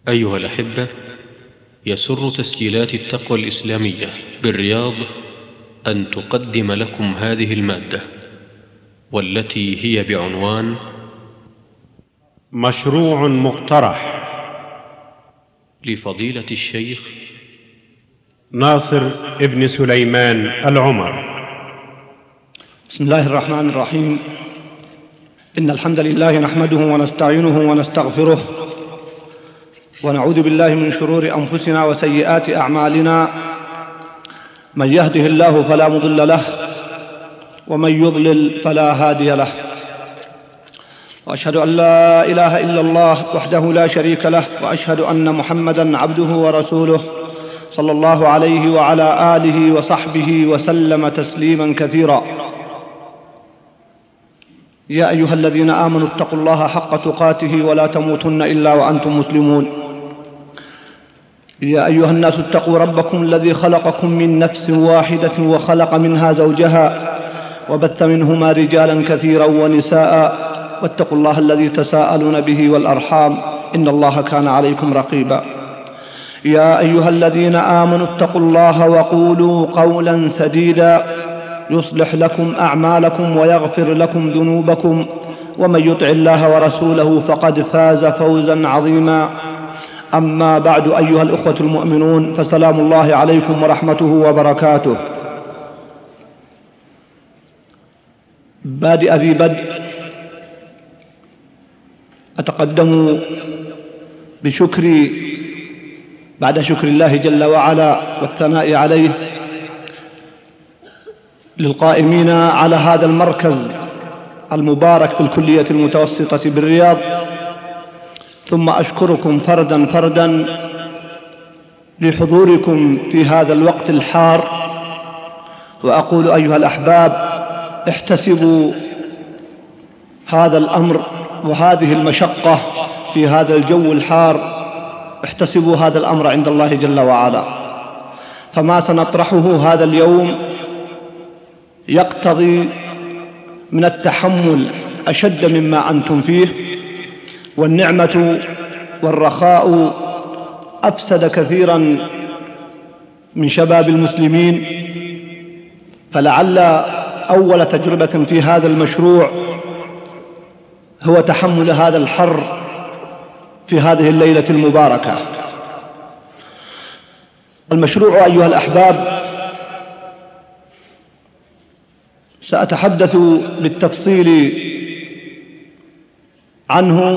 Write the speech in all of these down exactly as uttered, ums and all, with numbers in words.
أيها الأحبة، يسر تسجيلات التقوى الإسلامية بالرياض أن تقدم لكم هذه المادة، والتي هي بعنوان مشروع مقترح لفضيلة الشيخ ناصر ابن سليمان العمر. بسم الله الرحمن الرحيم. إن الحمد لله نحمده ونستعينه ونستغفره، ونعوذ بالله من شرور أنفسنا وسيئات أعمالنا. من يهده الله فلا مضل له، ومن يضلل فلا هادي له. وأشهد أن لا إله إلا الله وحده لا شريك له، وأشهد أن محمدًا عبده ورسوله صلى الله عليه وعلى آله وصحبه وسلم تسليمًا كثيرا. يا أيها الذين آمنوا اتقوا الله حق تقاته ولا تموتن إلا وأنتم مسلمون. يا أيها الناس اتقوا ربكم الذي خلقكم من نفس واحدة وخلق منها زوجها وبث منهما رجالا كثيرا ونساء، واتقوا الله الذي تساءلون به والأرحام إن الله كان عليكم رقيبا. يا أيها الذين آمنوا اتقوا الله وقولوا قولا سديدا يصلح لكم أعمالكم ويغفر لكم ذنوبكم، ومن يطع الله ورسوله فقد فاز فوزا عظيما. أما بعد، أيها الأخوة المؤمنون، فسلام الله عليكم ورحمته وبركاته. بادئ ذي بدء أتقدم بشكري بعد شكر الله جل وعلا والثناء عليه للقائمين على هذا المركز المبارك في الكلية المتوسطة بالرياض، ثم أشكركم فردا فردا لحضوركم في هذا الوقت الحار، وأقول أيها الأحباب، احتسبوا هذا الأمر وهذه المشقة في هذا الجو الحار، احتسبوا هذا الأمر عند الله جل وعلا، فما سنطرحه هذا اليوم يقتضي من التحمل أشد مما أنتم فيه، والنعمة والرخاء أفسد كثيرا من شباب المسلمين، فلعل أول تجربة في هذا المشروع هو تحمل هذا الحر في هذه الليلة المباركة. المشروع أيها الأحباب سأتحدث بالتفصيل عنه،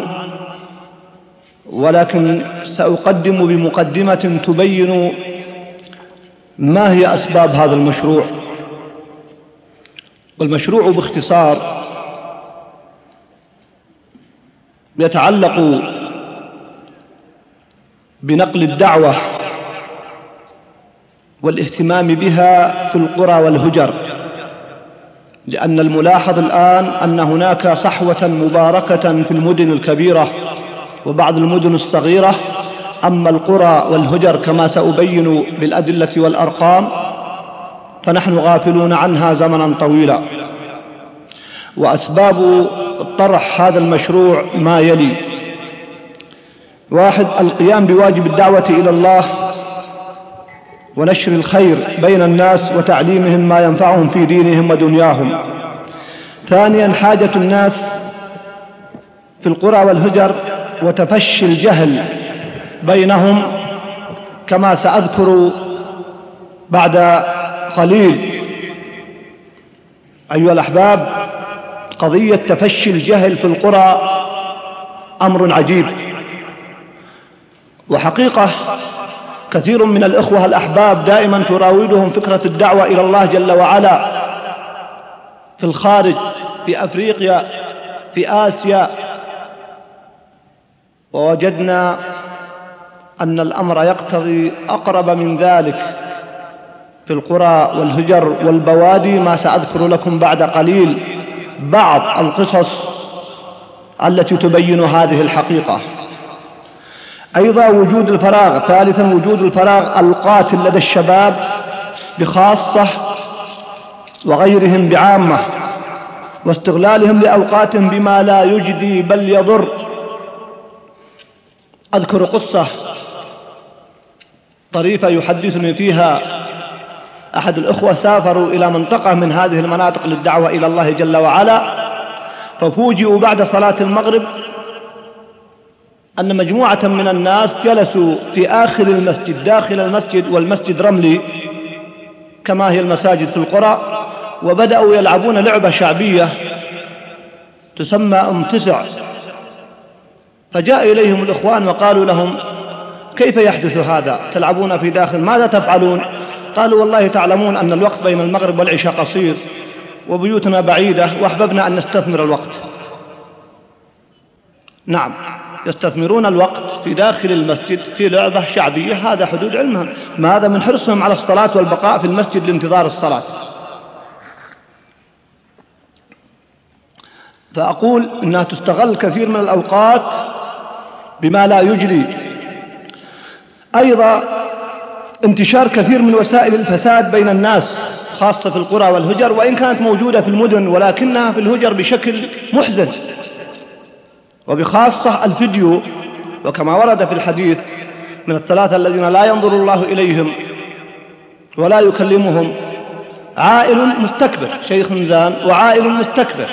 ولكن سأقدم بمقدمة تبين ما هي أسباب هذا المشروع. والمشروع باختصار يتعلق بنقل الدعوة والاهتمام بها في القرى والهجر، لأن الملاحظ الآن أن هناك صحوة مباركة في المدن الكبيرة وبعض المدن الصغيرة، أما القرى والهجر كما سأبين بالأدلة والأرقام فنحن غافلون عنها زمنا طويلا. وأسباب طرح هذا المشروع ما يلي: واحد، القيام بواجب الدعوة إلى الله ونشر الخير بين الناس وتعليمهم ما ينفعهم في دينهم ودنياهم. ثانيا، حاجة الناس في القرى والهجر وتفشي الجهل بينهم، كما سأذكر بعد قليل. أيها الأحباب، قضية تفشي الجهل في القرى أمر عجيب، وحقيقة كثير من الإخوة الأحباب دائما تراودهم فكرة الدعوة إلى الله جل وعلا في الخارج، في أفريقيا، في آسيا، ووجدنا أن الأمر يقتضي أقرب من ذلك في القرى والهجر والبوادي، ما سأذكر لكم بعد قليل بعض القصص التي تبين هذه الحقيقة. أيضا وجود الفراغ. ثالثا، وجود الفراغ القاتل لدى الشباب بخاصة وغيرهم بعامة، واستغلالهم لأوقاتهم بما لا يجدي بل يضر. أذكر قصة طريفة يحدثني فيها أحد الأخوة. سافروا إلى منطقة من هذه المناطق للدعوة إلى الله جل وعلا، ففوجئوا بعد صلاة المغرب أن مجموعة من الناس جلسوا في آخر المسجد داخل المسجد، والمسجد رملي كما هي المساجد في القرى، وبدأوا يلعبون لعبة شعبية تسمى أم تسع. فجاء إليهم الإخوان وقالوا لهم: كيف يحدث هذا؟ تلعبون في داخل، ماذا تفعلون؟ قالوا: والله تعلمون أن الوقت بين المغرب والعشاء قصير وبيوتنا بعيدة، وأحببنا أن نستثمر الوقت. نعم، يستثمرون الوقت في داخل المسجد في لعبة شعبية، هذا حدود علمهم، ماذا من حرصهم على الصلاة والبقاء في المسجد لانتظار الصلاة. فأقول إنها تستغل كثير من الأوقات بما لا يجري. أيضا انتشار كثير من وسائل الفساد بين الناس خاصة في القرى والهجر، وإن كانت موجودة في المدن ولكنها في الهجر بشكل محزن، وبخاصة الفيديو. وكما ورد في الحديث من الثلاثة الذين لا ينظر الله إليهم ولا يكلمهم: عائل مستكبر، شيخ زان، وعائل مستكبر.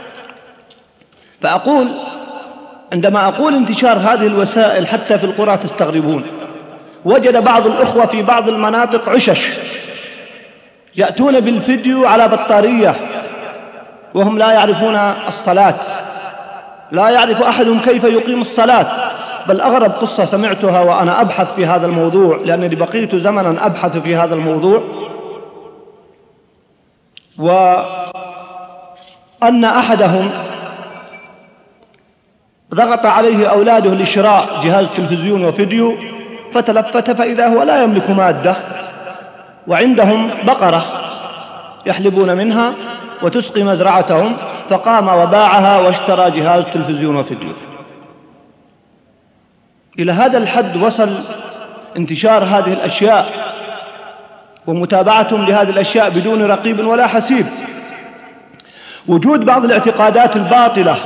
فأقول عندما أقول انتشار هذه الوسائل حتى في القرى تستغربون. وجد بعض الأخوة في بعض المناطق عشش يأتون بالفيديو على بطارية وهم لا يعرفون الصلاة، لا يعرف أحدهم كيف يقيم الصلاة. بل أغرب قصة سمعتها وأنا أبحث في هذا الموضوع، لأنني بقيت زمنا أبحث في هذا الموضوع، وأن أحدهم ضغط عليه أولاده لشراء جهاز تلفزيون وفيديو، فتلفت فإذا هو لا يملك مادة، وعندهم بقرة يحلبون منها وتسقي مزرعتهم، فقام وباعها واشترى جهاز تلفزيون وفيديو. إلى هذا الحد وصل انتشار هذه الأشياء ومتابعتهم لهذه الأشياء بدون رقيب ولا حسيب. وجود بعض الاعتقادات الباطلة،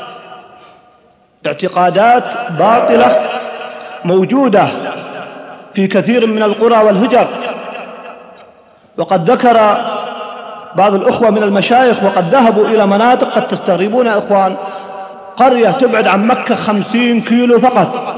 اعتقادات باطلة موجودة في كثير من القرى والهجر. وقد ذكر بعض الأخوة من المشايخ وقد ذهبوا إلى مناطق قد تستغربون يا إخوان، قرية تبعد عن مكة خمسين كيلو فقط،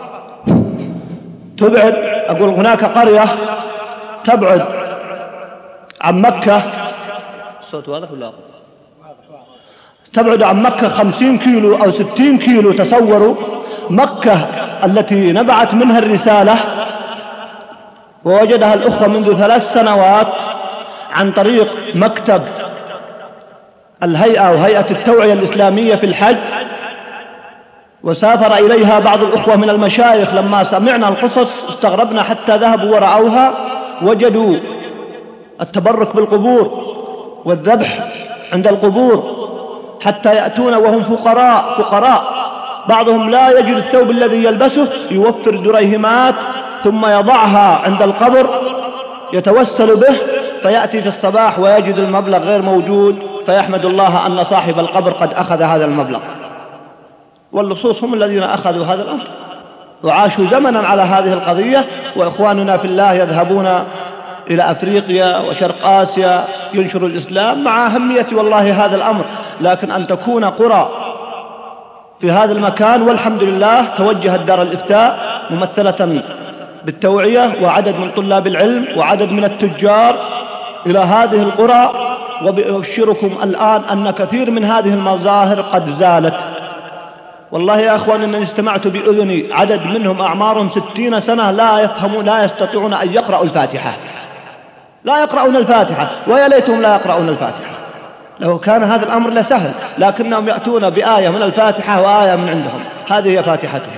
تبعد، أقول هناك قرية تبعد عن مكة، الصوت واضح ولا لا؟ تبعد عن مكة خمسين كيلو أو ستين كيلو. تصوروا مكة التي نبعت منها الرسالة ووجدها الأخوة منذ ثلاث سنوات عن طريق مكتب الهيئة وهيئة التوعية الإسلامية في الحج، وسافر إليها بعض الأخوة من المشايخ. لما سمعنا القصص استغربنا حتى ذهبوا ورأوها، وجدوا التبرك بالقبور والذبح عند القبور، حتى يأتون وهم فقراء فقراء بعضهم لا يجد الثوب الذي يلبسه، يوفر دريهمات ثم يضعها عند القبر يتوسل به، فيأتي في الصباح ويجد المبلغ غير موجود، فيحمد الله أن صاحب القبر قد أخذ هذا المبلغ. واللصوص هم الذين أخذوا هذا الأمر وعاشوا زمنا على هذه القضية. وإخواننا في الله يذهبون إلى أفريقيا وشرق آسيا ينشروا الإسلام مع أهمية والله هذا الأمر، لكن أن تكون قرى في هذا المكان. والحمد لله توجهت دار الإفتاء ممثلة بالتوعية وعدد من طلاب العلم وعدد من التجار إلى هذه القرى، وبأبشركم الآن أن كثير من هذه المظاهر قد زالت. والله يا أخوان إنني استمعت بأذني عدد منهم أعمارهم ستين سنة لا يفهمون، لا يستطيعون أن يقرأوا الفاتحة، لا يقرؤون الفاتحة، ويا ليتهم لا يقرؤون الفاتحة. لو كان هذا الأمر لسهل، لكنهم يأتون بآية من الفاتحة وآية من عندهم، هذه هي فاتحتهم،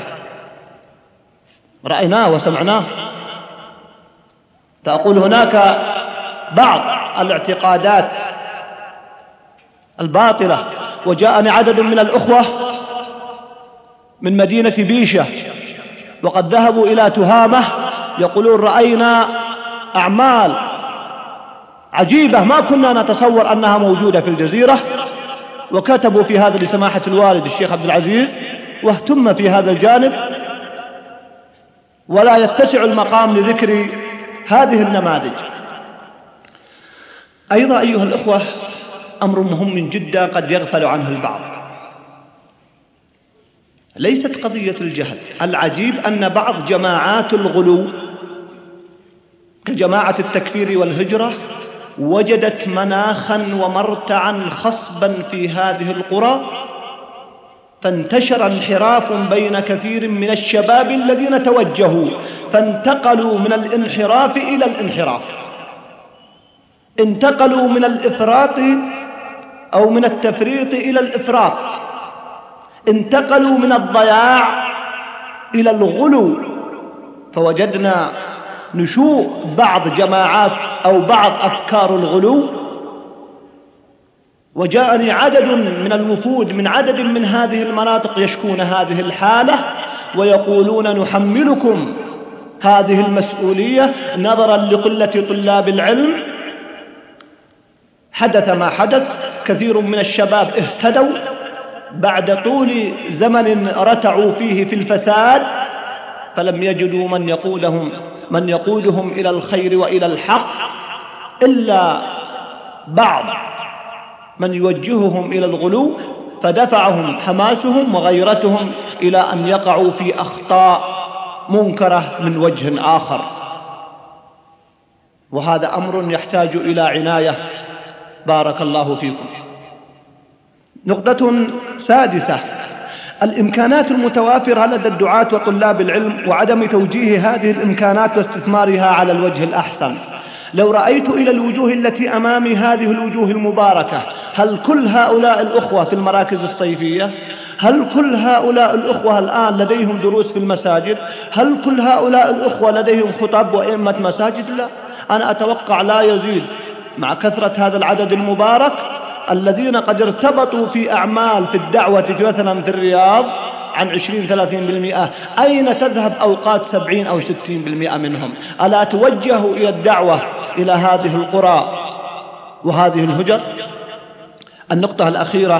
رأيناه وسمعناه. فأقول هناك بعض الاعتقادات الباطلة. وجاءني عدد من الأخوة من مدينة بيشة وقد ذهبوا إلى تهامة، يقولون رأينا أعمال عجيبة ما كنا نتصور أنها موجودة في الجزيرة، وكتبوا في هذا لسماحة الوالد الشيخ عبد العزيز واهتم في هذا الجانب، ولا يتسع المقام لذكر هذه النماذج. أيضا أيها الأخوة، أمر مهم جدا قد يغفل عنه البعض، ليست قضية الجهل. العجيب أن بعض جماعات الغلو كجماعة التكفير والهجرة وجدت مناخا ومرتعا خصبا في هذه القرى، فانتشر انحراف بين كثير من الشباب الذين توجهوا فانتقلوا من الانحراف إلى الانحراف، انتقلوا من الإفراط أو من التفريط إلى الإفراط، انتقلوا من الضياع إلى الغلو. فوجدنا نشوء بعض جماعات أو بعض أفكار الغلو. وجاءني عدد من الوفود من عدد من هذه المناطق يشكون هذه الحالة ويقولون نحملكم هذه المسؤولية نظرا لقلة طلاب العلم. حدث ما حدث، كثير من الشباب اهتدوا بعد طول زمن رتعوا فيه في الفساد، فلم يجدوا من يقودهم من يقودهم إلى الخير وإلى الحق إلا بعض من يوجههم إلى الغلو، فدفعهم حماسهم وغيرتهم إلى أن يقعوا في أخطاء منكرة من وجه آخر. وهذا أمر يحتاج إلى عناية، بارك الله فيكم. نقطة سادسة: الإمكانات المتوافرة لدى الدعاة وطلاب العلم وعدم توجيه هذه الإمكانات واستثمارها على الوجه الأحسن. لو رأيت إلى الوجوه التي أمامي، هذه الوجوه المباركة، هل كل هؤلاء الأخوة في المراكز الصيفية؟ هل كل هؤلاء الأخوة الآن لديهم دروس في المساجد؟ هل كل هؤلاء الأخوة لديهم خطب وإمة مساجد؟ لا، أنا أتوقع لا يزيد مع كثرة هذا العدد المبارك الذين قد ارتبطوا في أعمال في الدعوة في مثلا في الرياض عن عشرين ثلاثين بالمئة. أين تذهب أوقات سبعين أو ستين بالمئة منهم؟ ألا توجهوا إلى الدعوة إلى هذه القرى وهذه الهجر؟ النقطة الأخيرة: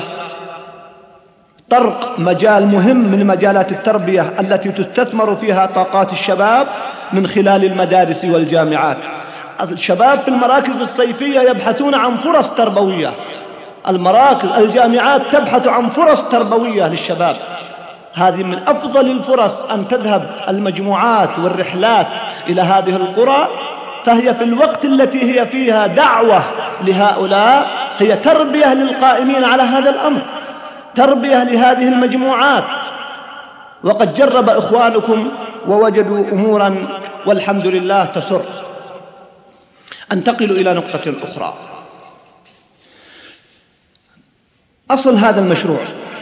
طرق مجال مهم من مجالات التربية التي تستثمر فيها طاقات الشباب من خلال المدارس والجامعات. الشباب في المراكز الصيفية يبحثون عن فرص تربوية، المراكز الجامعات تبحث عن فرص تربوية للشباب. هذه من أفضل الفرص أن تذهب المجموعات والرحلات إلى هذه القرى، فهي في الوقت التي هي فيها دعوة لهؤلاء هي تربية للقائمين على هذا الأمر، تربية لهذه المجموعات. وقد جرب إخوانكم ووجدوا أمورا والحمد لله تسر. أنتقل إلى نقطة أخرى. أصل هذا المشروع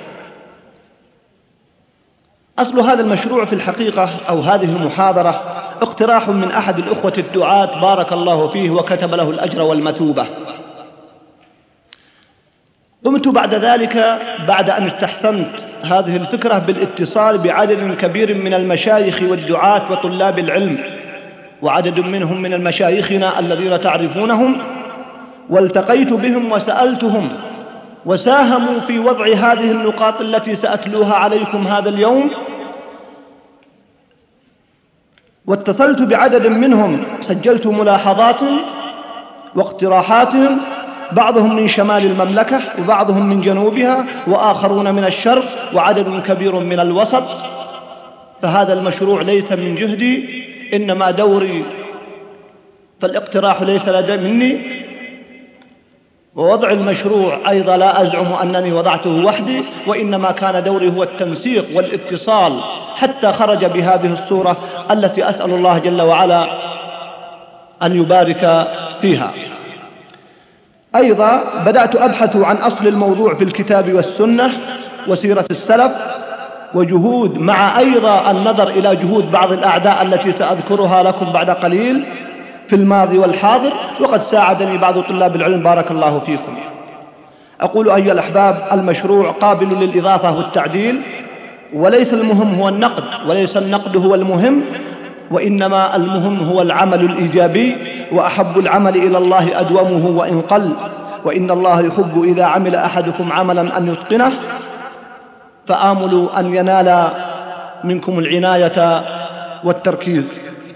أصل هذا المشروع في الحقيقة أو هذه المحاضرة اقتراح من أحد الأخوة الدعاة بارك الله فيه وكتب له الأجر والمثوبة. قمت بعد ذلك بعد أن استحسنت هذه الفكرة بالاتصال بعدد كبير من المشايخ والدعاة وطلاب العلم، وعدد منهم من المشايخنا الذين تعرفونهم، والتقيت بهم وسألتهم وساهموا في وضع هذه النقاط التي سأتلوها عليكم هذا اليوم. واتصلت بعدد منهم، سجلت ملاحظاتهم واقتراحاتهم، بعضهم من شمال المملكة وبعضهم من جنوبها وآخرون من الشرق وعدد كبير من الوسط. فهذا المشروع ليس من جهدي، إنما دوري، فالاقتراح ليس لدي مني، ووضع المشروع أيضا لا أزعم أنني وضعته وحدي، وإنما كان دوري هو التنسيق والاتصال حتى خرج بهذه الصورة التي أسأل الله جل وعلا أن يبارك فيها. أيضا بدأت أبحث عن أصل الموضوع في الكتاب والسنة وسيرة السلف، وجهود مع أيضا النظر إلى جهود بعض الأعداء التي سأذكرها لكم بعد قليل في الماضي والحاضر، وقد ساعدني بعض طلاب العلم بارك الله فيكم. أقول أيها الأحباب، المشروع قابل للإضافة والتعديل، وليس المهم هو النقد، وليس النقد هو المهم، وإنما المهم هو العمل الإيجابي، وأحب العمل إلى الله أدومه وإن قل، وإن الله يحب إذا عمل أحدكم عملا أن يتقنه. فآمل أن ينال منكم العناية والتركيز.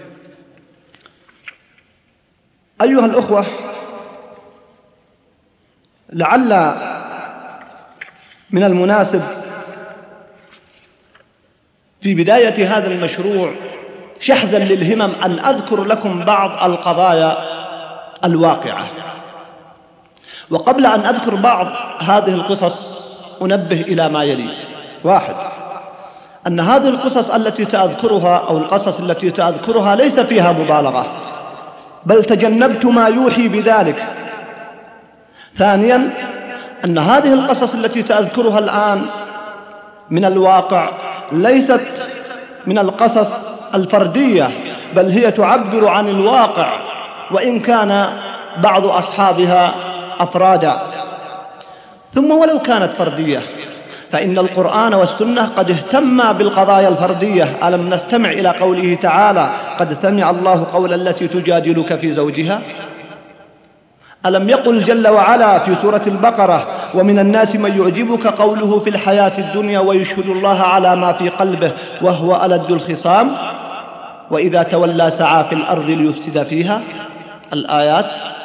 أيها الأخوة، لعل من المناسب في بداية هذا المشروع شحذا للهمم أن أذكر لكم بعض القضايا الواقعة. وقبل أن أذكر بعض هذه القصص أنبه إلى ما يلي. واحد، أن هذه القصص التي سأذكرها أو القصص التي سأذكرها ليس فيها مبالغة، بل تجنبت ما يوحي بذلك. ثانيا، أن هذه القصص التي سأذكرها الآن من الواقع ليست من القصص الفردية، بل هي تعبر عن الواقع، وإن كان بعض أصحابها أفرادا. ثم ولو كانت فردية فإن القرآن والسنة قد اهتما بالقضايا الفردية. ألم نستمع إلى قوله تعالى: قد سمع الله قول التي تجادلك في زوجها؟ ألم يقل جل وعلا في سورة البقرة: ومن الناس من يعجبك قوله في الحياة الدنيا ويشهد الله على ما في قلبه وهو ألد الخصام وإذا تولى سعى في الأرض ليفسد فيها؟ الآيات.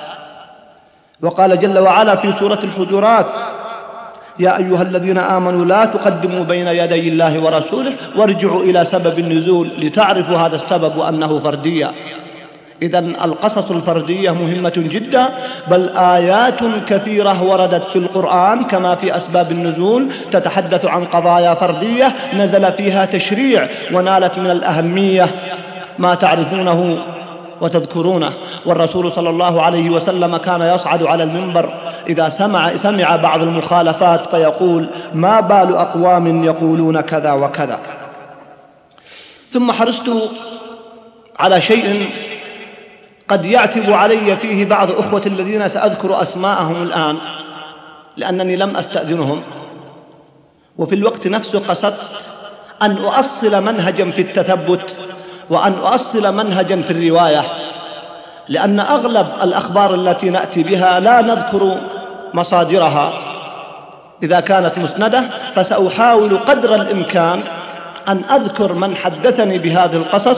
وقال جل وعلا في سورة الحجرات: يا أيها الذين آمنوا لا تقدموا بين يدي الله ورسوله وارجعوا إلى سبب النزول لتعرفوا هذا السبب وأنه فردية. إذن القصص الفردية مهمة جدا، بل آيات كثيرة وردت في القرآن كما في أسباب النزول تتحدث عن قضايا فردية نزل فيها تشريع ونالت من الأهمية ما تعرفونه وتذكرونه. والرسول صلى الله عليه وسلم كان يصعد على المنبر إذا سمع, سمع بعض المخالفات فيقول: ما بال أقوام يقولون كذا وكذا. ثم حرصت على شيء قد يعتب علي فيه بعض أخوة الذين سأذكر أسماءهم الآن لأنني لم أستأذنهم، وفي الوقت نفسه قصدت أن أؤصل منهجا في التثبت وأن أؤصل منهجا في الرواية، لأن أغلب الأخبار التي نأتي بها لا نذكر مصادرها إذا كانت مسندة، فسأحاول قدر الإمكان أن أذكر من حدثني بهذه القصص،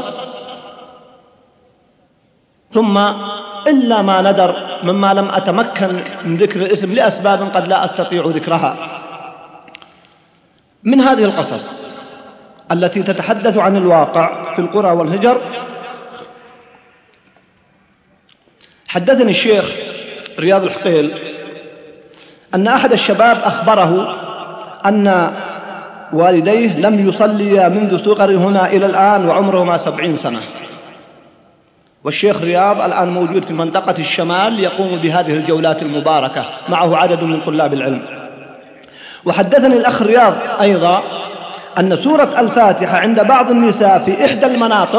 ثم إلا ما ندر مما لم أتمكن من ذكر الاسم لأسباب قد لا أستطيع ذكرها. من هذه القصص التي تتحدث عن الواقع في القرى والهجر، حدثني الشيخ رياض الحقيل أن أحد الشباب أخبره أن والديه لم يصليا منذ صغرهما إلى الآن وعمرهما سبعين سنة، والشيخ رياض الآن موجود في منطقة الشمال يقوم بهذه الجولات المباركة معه عدد من طلاب العلم. وحدثني الأخ رياض أيضا أن سورة الفاتحة عند بعض النساء في إحدى المناطق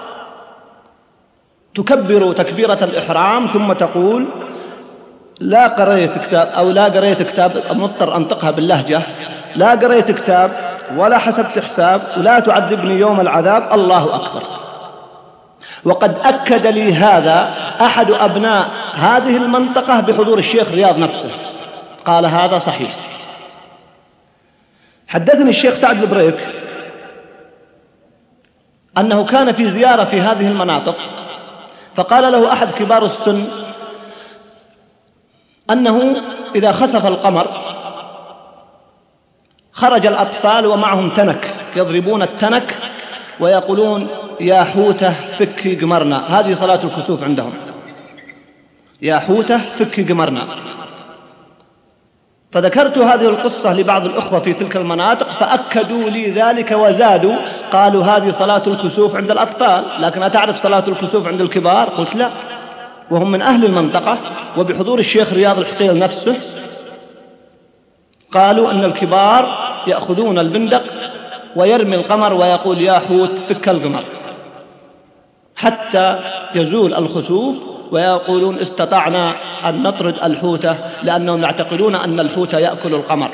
تكبر تكبيرة الإحرام ثم تقول: لا قريت كتاب أو لا قريت كتاب، مضطر أنطقها باللهجة: لا قريت كتاب ولا حسبت حساب ولا تعذبني يوم العذاب، الله أكبر. وقد أكد لي هذا أحد أبناء هذه المنطقة بحضور الشيخ رياض نفسه، قال هذا صحيح. حدثني الشيخ سعد البريك أنه كان في زيارة في هذه المناطق، فقال له أحد كبار السن أنه إذا خسف القمر خرج الأطفال ومعهم تنك يضربون التنك ويقولون: يا حوته فكي قمرنا. هذه صلاة الكسوف عندهم، يا حوته فكي قمرنا. فذكرت هذه القصة لبعض الأخوة في تلك المناطق فأكدوا لي ذلك وزادوا، قالوا: هذه صلاة الكسوف عند الأطفال، لكن أتعرف صلاة الكسوف عند الكبار؟ قلت: لا، وهم من أهل المنطقة وبحضور الشيخ رياض الحقيل نفسه قالوا أن الكبار يأخذون البندق ويرمي القمر ويقول: يا حوت فك القمر، حتى يزول الخسوف، ويقولون: استطعنا أن نطرد الحوتة، لأنهم يعتقدون أن الحوت يأكل القمر.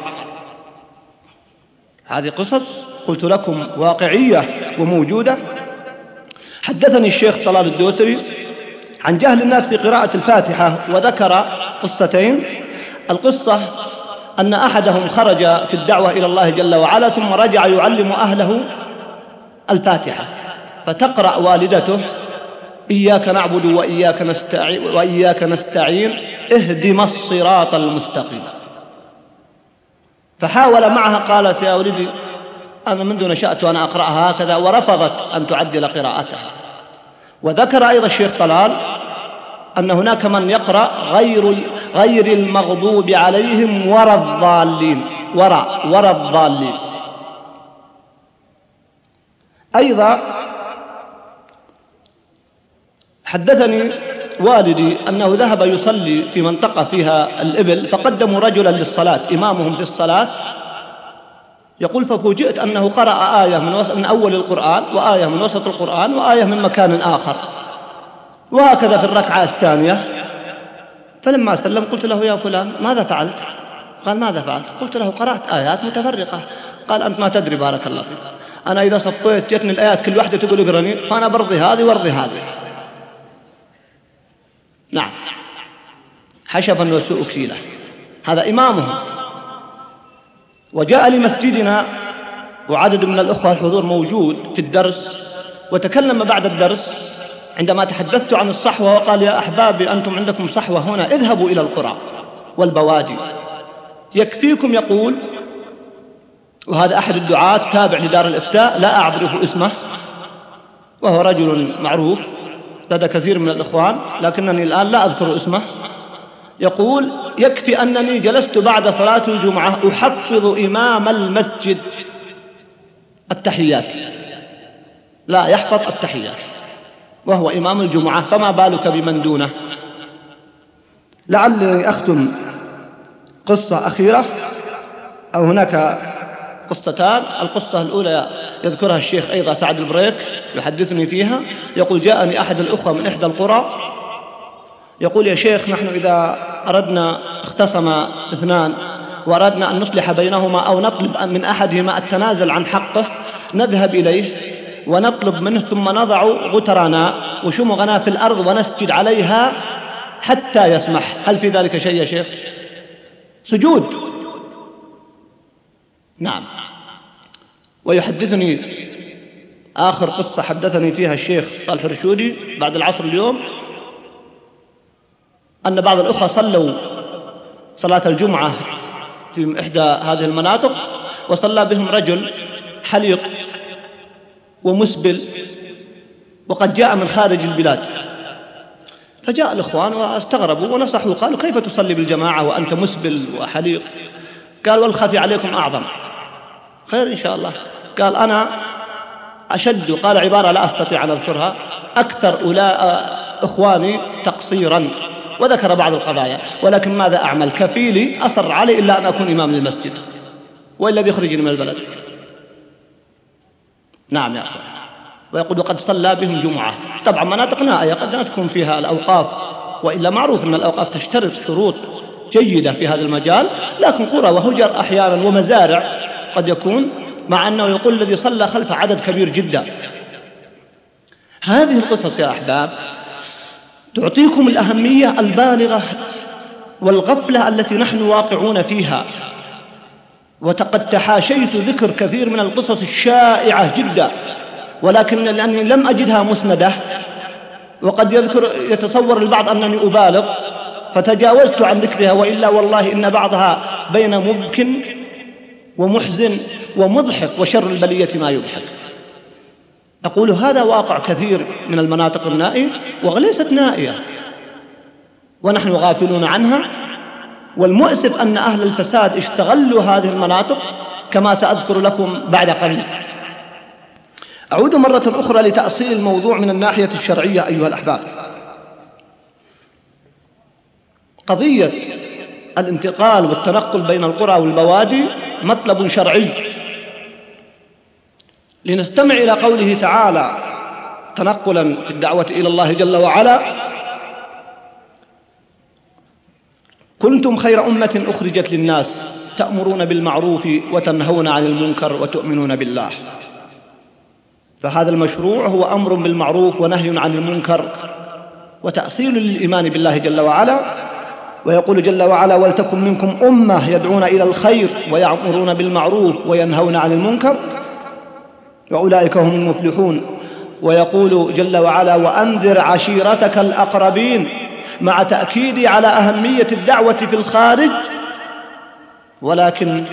هذه قصص قلت لكم واقعية وموجودة. حدثني الشيخ طلال الدوسري عن جهل الناس في قراءة الفاتحة وذكر قصتين. القصة أن أحدهم خرج في الدعوة إلى الله جل وعلا ثم رجع يعلم أهله الفاتحة، فتقرأ والدته إياك نعبد وإياك نستعين, وإياك نستعين اهدم الصراط المستقيم. فحاول معها، قالت يا ولدي أنا منذ نشأت وأنا أقرأها هكذا، ورفضت أن تعدل قراءتها. وذكر أيضا الشيخ طلال أن هناك من يقرأ غير غير المغضوب عليهم ولا الضالين، وراء ولا الضالين. أيضا حدثني والدي أنه ذهب يصلي في منطقة فيها الإبل، فقدموا رجلا للصلاة إمامهم في الصلاة، يقول ففوجئت أنه قرأ آية من, من أول القرآن، وآية من وسط القرآن، وآية من مكان آخر، وهكذا في الركعة الثانية. فلما سلم قلت له يا فلان ماذا فعلت؟ قال ماذا فعلت؟ قلت له قرأت آيات متفرقة. قال أنت ما تدري بارك الله فيك، أنا إذا صفيت جتني الآيات كل واحدة تقول اقرأني، فأنا برضي هذه وارضي هذه. نعم، حشفا وسوء كيلة، هذا إمامهم. وجاء لمسجدنا وعدد من الأخوة الحضور موجود في الدرس، وتكلم بعد الدرس عندما تحدثت عن الصحوة، وقال يا أحبابي أنتم عندكم صحوة هنا، اذهبوا إلى القرى والبوادي يكفيكم. يقول، وهذا أحد الدعاة تابع لدار الإفتاء لا أعرف اسمه، وهو رجل معروف لدى كثير من الإخوان لكنني الآن لا أذكر اسمه. يقول يكفي أنني جلست بعد صلاة الجمعة أحفظ إمام المسجد التحيات، لا يحفظ التحيات وهو إمام الجمعة، فما بالك بمن دونه. لعلي أختم قصة أخيرة، أو هناك قصتان. القصة الأولى يذكرها الشيخ أيضا سعد البريك يحدثني فيها. يقول جاءني أحد الأخوة من إحدى القرى يقول يا شيخ نحن إذا أردنا اختصم اثنان وأردنا أن نصلح بينهما أو نطلب من أحدهما التنازل عن حقه، نذهب إليه ونطلب منه ثم نضع غترنا وشمغنا في الأرض ونسجد عليها حتى يسمح. هل في ذلك شيء يا شيخ؟ سجود. نعم. ويحدثني آخر قصة حدثني فيها الشيخ صالح الرشودي بعد العصر اليوم، أن بعض الأخوة صلوا صلاة الجمعة في إحدى هذه المناطق، وصلى بهم رجل حليق ومسبل وقد جاء من خارج البلاد. فجاء الإخوان واستغربوا ونصحوا، قالوا كيف تصلي بالجماعة وأنت مسبل وحليق؟ قال والخفي عليكم أعظم. خير إن شاء الله. قال أنا أشد، قال عبارة لا أستطيع أن أذكرها، أكثر أولاء إخواني تقصيرا، وذكر بعض القضايا، ولكن ماذا أعمل؟ كفيلي أصر علي إلا أن أكون إمام للمسجد وإلا بيخرجني من البلد. نعم يا أخوان. ويقول وقد صلى بهم جمعة. طبعا مناطق نائية قد لا تكون فيها الأوقاف، وإلا معروف أن الأوقاف تشترط شروط جيدة في هذا المجال، لكن قرى وهجر أحيانا ومزارع قد يكون، مع أنه يقول الذي صلى خلف عدد كبير جدا. هذه القصص يا أحباب تعطيكم الأهمية البالغة والغفلة التي نحن واقعون فيها. وقد تحاشيت ذكر كثير من القصص الشائعة جدا، ولكن لأني لم أجدها مسندة، وقد يذكر يتصور البعض أنني أبالغ فتجاوزت عن ذكرها، وإلا والله إن بعضها بين مبكٍ ومحزن ومضحك، وشر البلية ما يضحك. أقول هذا واقع كثير من المناطق النائية وليست نائية ونحن غافلون عنها. والمؤسف أن أهل الفساد استغلوا هذه المناطق كما سأذكر لكم بعد قليل. أعود مرة أخرى لتأصيل الموضوع من الناحية الشرعية أيها الأحباب. قضية الانتقال والتنقل بين القرى والبوادي مطلب شرعي. لنستمع إلى قوله تعالى تنقلا في الدعوة إلى الله جل وعلا: كنتم خير أمة أخرجت للناس تأمرون بالمعروف وتنهون عن المنكر وتؤمنون بالله. فهذا المشروع هو أمر بالمعروف ونهي عن المنكر وتأصيل للإيمان بالله جل وعلا. ويقول جل وعلا: ولتكن منكم أمة يدعون إلى الخير ويأمرون بالمعروف وينهون عن المنكر وأولئك هم المفلحون. ويقول جل وعلا: وأنذر عشيرتك الأقربين، مع تأكيدي على أهمية الدعوة في الخارج، ولكن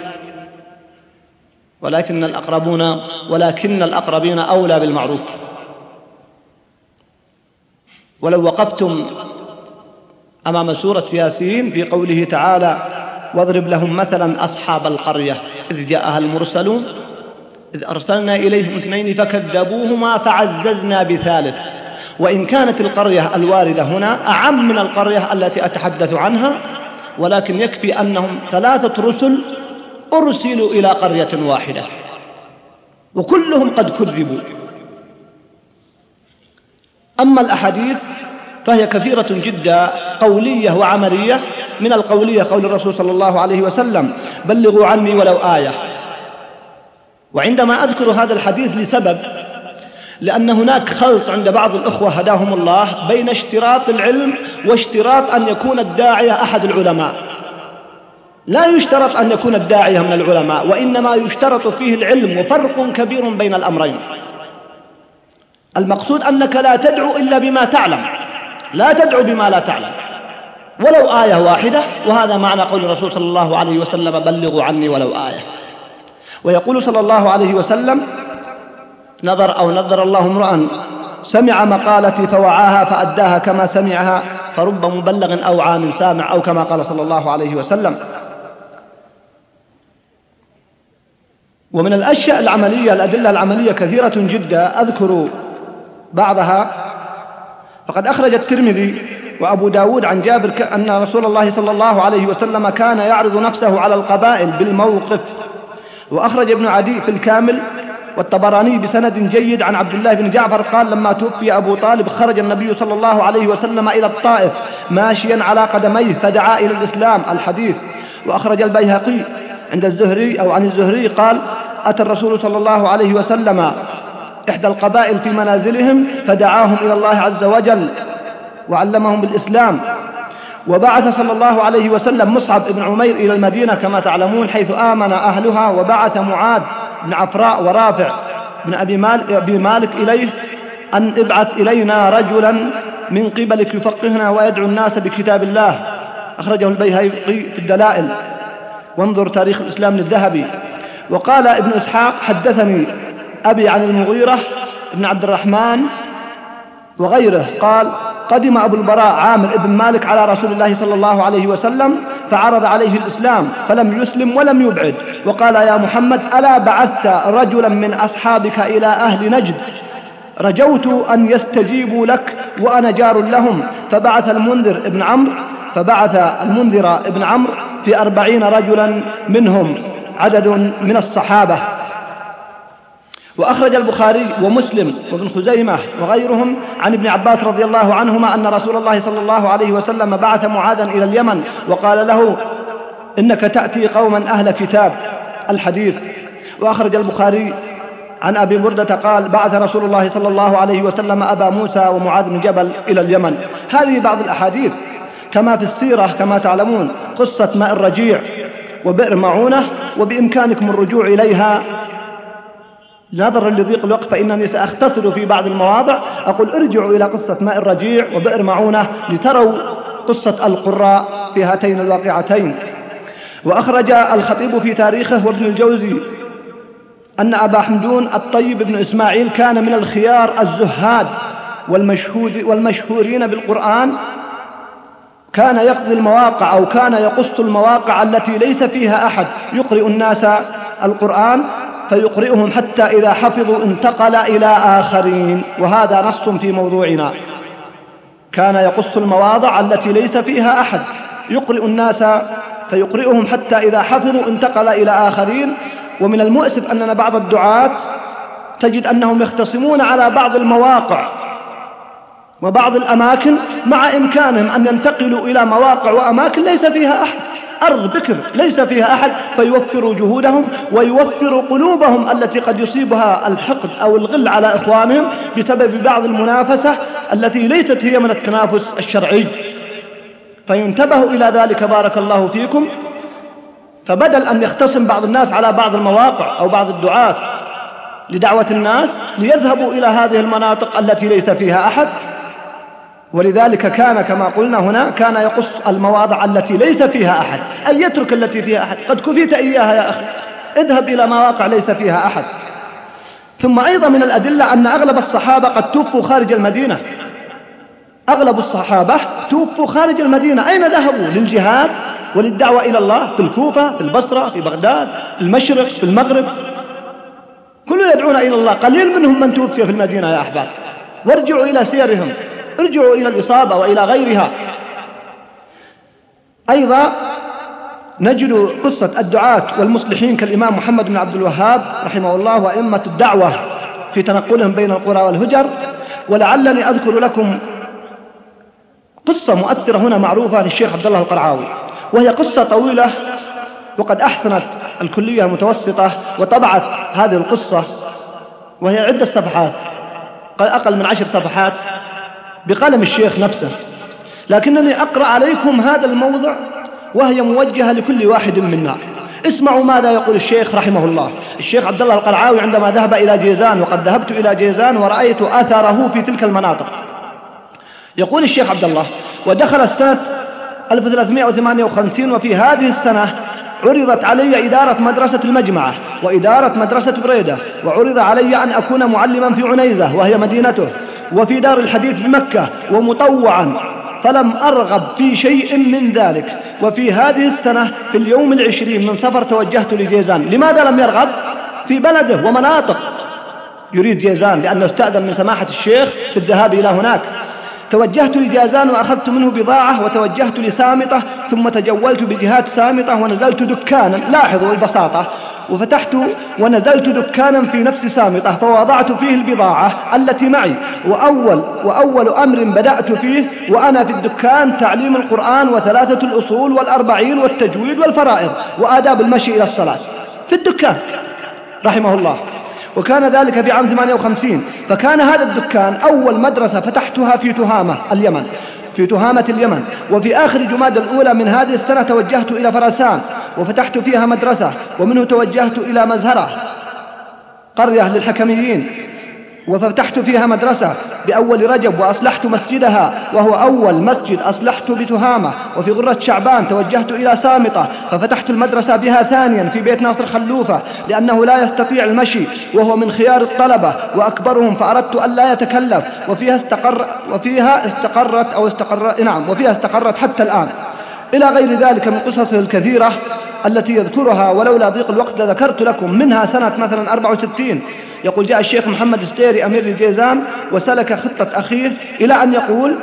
ولكن الأقربون ولكن الأقربين أولى بالمعروف. ولو وقفتم أمام سورة ياسين في قوله تعالى: واضرب لهم مثلا أصحاب القرية إذ جاءها المرسلون إذ أرسلنا إليهم اثنين فكذبوهما فعززنا بثالث، وإن كانت القرية الواردة هنا أعم من القرية التي أتحدث عنها، ولكن يكفي أنهم ثلاثة رسل أرسلوا إلى قرية واحدة وكلهم قد كذبوا. أما الأحاديث فهي كثيرة جدا قولية وعملية. من القولية قول الرسول صلى الله عليه وسلم: بلغوا عني ولو آية. وعندما أذكر هذا الحديث لسبب، لأن هناك خلط عند بعض الأخوة هداهم الله بين اشتراط العلم واشتراط أن يكون الداعية أحد العلماء. لا يشترط أن يكون الداعية من العلماء، وإنما يشترط فيه العلم، وفرق كبير بين الأمرين. المقصود أنك لا تدعو إلا بما تعلم، لا تدعو بما لا تعلم ولو آية واحدة، وهذا معنى قول الرسول صلى الله عليه وسلم: بلغوا عني ولو آية. ويقول صلى الله عليه وسلم: نظر أو نظر الله امرأ سمع مقالتي فوعاها فأداها كما سمعها فرب مبلغ أو عام سامع، أو كما قال صلى الله عليه وسلم. ومن الأشياء العملية، الأدلة العملية كثيرة جدا، أذكر بعضها. فقد أخرج الترمذي وأبو داود عن جابر أن رسول الله صلى الله عليه وسلم كان يعرض نفسه على القبائل بالموقف. وأخرج ابن عدي في الكامل والطبراني بسند جيد عن عبد الله بن جعفر قال: لما توفي أبو طالب خرج النبي صلى الله عليه وسلم إلى الطائف ماشيا على قدميه فدعا إلى الإسلام. الحديث. وأخرج البيهقي عند الزهري أو عن الزهري قال: أتى الرسول صلى الله عليه وسلم إحدى القبائل في منازلهم فدعاهم إلى الله عز وجل وعلمهم بالإسلام. وبعث صلى الله عليه وسلم مصعب بن عمير إلى المدينة كما تعلمون، حيث آمن أهلها، وبعث معاذ بن عفراء ورافع بن أبي مالك إليه أن ابعث إلينا رجلا من قبلك يفقهنا ويدعو الناس بكتاب الله. أخرجه البيهقي في الدلائل، وانظر تاريخ الإسلام للذهبي. وقال ابن إسحاق: حدثني أبي عن المغيرة بن عبد الرحمن وغيره قال: قدم أبو البراء عامر بن مالك على رسول الله صلى الله عليه وسلم فعرض عليه الإسلام فلم يسلم ولم يبعد، وقال: يا محمد ألا بعثت رجلا من أصحابك إلى أهل نجد؟ رجوت أن يستجيبوا لك وأنا جار لهم. فبعث المنذر ابن عمرو فبعث المنذر ابن عمرو في أربعين رجلا منهم عدد من الصحابة. وأخرج البخاري ومسلم وابن خزيمة وغيرهم عن ابن عباس رضي الله عنهما أن رسول الله صلى الله عليه وسلم بعث معاذا إلى اليمن وقال له: إنك تأتي قوما أهل كتاب. الحديث. وأخرج البخاري عن أبي بردة قال: بعث رسول الله صلى الله عليه وسلم أبا موسى ومعاذ بن جبل إلى اليمن. هذه بعض الأحاديث. كما في السيرة كما تعلمون قصة ماء الرجيع وبئر معونة، وبإمكانكم الرجوع إليها. نظرا لضيق الوقت فإنني سأختصر في بعض المواضع، أقول ارجعوا إلى قصة ماء الرجيع وبئر معونة لتروا قصة القراء في هاتين الواقعتين. وأخرج الخطيب في تاريخه وابن الجوزي أن أبا حمدون الطيب بن إسماعيل كان من الخيار الزهاد والمشهورين بالقرآن، كان يقضي المواقع أو كان يقص المواقع التي ليس فيها أحد يقرئ الناس القرآن، فيقرئهم حتى إذا حفظوا انتقل إلى آخرين، وهذا نص في موضوعنا. كان يقص المواضع التي ليس فيها أحد يقرئ الناس فيقرئهم حتى إذا حفظوا انتقل إلى آخرين. ومن المؤسف أننا بعض الدعاة تجد أنهم يختصمون على بعض المواقع وبعض الأماكن مع إمكانهم أن ينتقلوا إلى مواقع وأماكن ليس فيها أحد، أرض بكر ليس فيها أحد، فيوفروا جهودهم ويوفروا قلوبهم التي قد يصيبها الحقد أو الغل على إخوانهم بسبب بعض المنافسة التي ليست هي من التنافس الشرعي، فينتبهوا إلى ذلك بارك الله فيكم. فبدل أن يختصم بعض الناس على بعض المواقع أو بعض الدعاة لدعوة الناس ليذهبوا إلى هذه المناطق التي ليس فيها أحد. ولذلك كان كما قلنا هنا كان يقص المواضع التي ليس فيها أحد، أي يترك التي فيها أحد. قد كفيت إياها يا أخي، اذهب إلى مواقع ليس فيها أحد. ثم أيضا من الأدلة أن أغلب الصحابة قد توفوا خارج المدينة. أغلب الصحابة توفوا خارج المدينة. أين ذهبوا؟ للجهاد وللدعوة إلى الله، في الكوفة، في البصرة، في بغداد، في المشرق، في المغرب، كلهم يدعون إلى الله. قليل منهم من توفي في المدينة يا أحباب. وارجعوا إلى سيرهم، ارجعوا إلى الإصابة وإلى غيرها. أيضا نجد قصة الدعاة والمصلحين كالإمام محمد بن عبد الوهاب رحمه الله وأئمة الدعوة في تنقلهم بين القرى والهجر. ولعلني أذكر لكم قصة مؤثرة هنا معروفة للشيخ عبد الله القرعاوي، وهي قصة طويلة، وقد أحسنت الكلية المتوسطة وطبعت هذه القصة، وهي عدة صفحات، أقل من عشر صفحات، بقلم الشيخ نفسه. لكنني أقرأ عليكم هذا الموضع وهي موجهة لكل واحد منا. اسمعوا ماذا يقول الشيخ رحمه الله. الشيخ عبد الله القرعاوي عندما ذهب إلى جيزان، وقد ذهبت إلى جيزان ورأيت أثره في تلك المناطق، يقول الشيخ عبد الله: ودخل السنة ألف وثلاثمائة وثمانية وخمسين، وفي هذه السنة عرضت علي إدارة مدرسة المجمعة وإدارة مدرسة بريدة، وعرض علي أن أكون معلما في عنيزة وهي مدينته، وفي دار الحديث بمكة، ومطوعا، فلم أرغب في شيء من ذلك. وفي هذه السنة في اليوم العشرين من صفر توجهت لجيزان. لماذا لم يرغب؟ في بلده ومناطق يريد جيزان، لأنه استأذن من سماحة الشيخ في الذهاب إلى هناك. توجهت لجازان وأخذت منه بضاعة، وتوجهت لسامطة، ثم تجولت بجهات سامطة ونزلت دكانا، لاحظوا البساطة، وفتحت ونزلت دكانا في نفس سامطة فوضعت فيه البضاعة التي معي. وأول, وأول أمر بدأت فيه وأنا في الدكان تعليم القرآن وثلاثة الأصول والأربعين والتجويد والفرائض وآداب المشي إلى الصلاة في الدكان رحمه الله. وكان ذلك في عام ثمانية وخمسين. فكان هذا الدكان أول مدرسة فتحتها في تهامة اليمن، في تهامة اليمن. وفي آخر جماد الأولى من هذه السنة توجهت إلى فرسان وفتحت فيها مدرسة، ومنه توجهت إلى مزهرة قرية للحكميين وفتحت فيها مدرسة بأول رجب وأصلحت مسجدها، وهو أول مسجد أصلحت بتهامة. وفي غرة شعبان توجهت إلى سامطة ففتحت المدرسة بها ثانيا في بيت ناصر خلوفة، لأنه لا يستطيع المشي وهو من خيار الطلبة وأكبرهم، فأردت أن لا يتكلف. وفيها استقر وفيها استقرت أو استقر نعم وفيها استقرت حتى الآن، إلى غير ذلك من قصصه الكثيرة التي يذكرها، ولولا ضيق الوقت لذكرت لكم منها. سنة مثلا أربعة وستين يقول: جاء الشيخ محمد ستيري أمير الجيزان وسلك خطة أخيه، إلى أن يقول: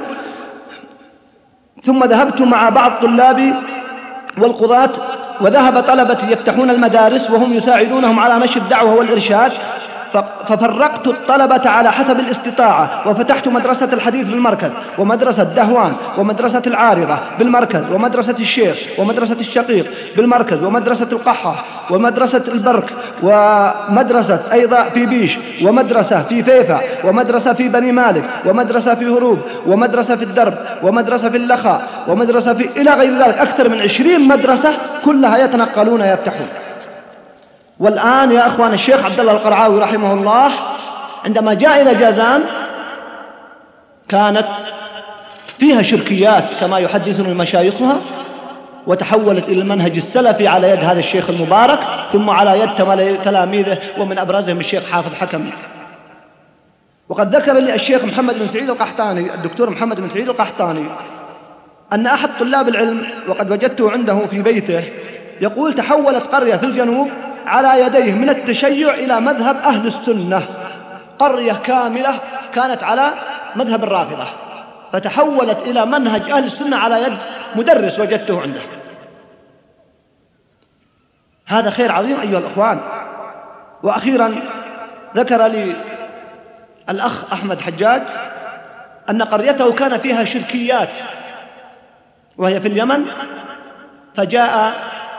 ثم ذهبت مع بعض طلابي والقضاة، وذهب طلبتي يفتحون المدارس وهم يساعدونهم على نشر الدعوة والإرشاد، ففرقت الطلبة على حسب الاستطاعة، وفتحت مدرسة الحديث بالمركز، ومدرسة دهوان، ومدرسة العارضة بالمركز، ومدرسة الشيخ، ومدرسة الشقيق بالمركز، ومدرسة القحة، ومدرسة البرك، ومدرسة أيضا في بيش، ومدرسة في فيفا، ومدرسة في بني مالك، ومدرسة في هروب، ومدرسة في الدرب، ومدرسة في اللخاء، ومدرسة في إلى غير ذلك. أكثر من عشرين مدرسة كلها يتنقلون يفتحون. والآن يا أخوان الشيخ عبد الله القرعاوي رحمه الله عندما جاء إلى جازان كانت فيها شركيات كما يحدثون مشايخها، وتحولت إلى المنهج السلفي على يد هذا الشيخ المبارك، ثم على يد تلاميذه ومن أبرزهم الشيخ حافظ حكمي. وقد ذكر لي الشيخ محمد بن سعيد القحطاني، الدكتور محمد بن سعيد القحطاني، أن أحد طلاب العلم وقد وجدته عنده في بيته يقول: تحولت قرية في الجنوب على يديه من التشيع إلى مذهب أهل السنة، قرية كاملة كانت على مذهب الرافضة، فتحولت إلى منهج أهل السنة على يد مدرس وجدته عنده. هذا خير عظيم أيها الأخوان. وأخيرا ذكر لي الأخ أحمد حجاج أن قريته كان فيها شركيات وهي في اليمن، فجاء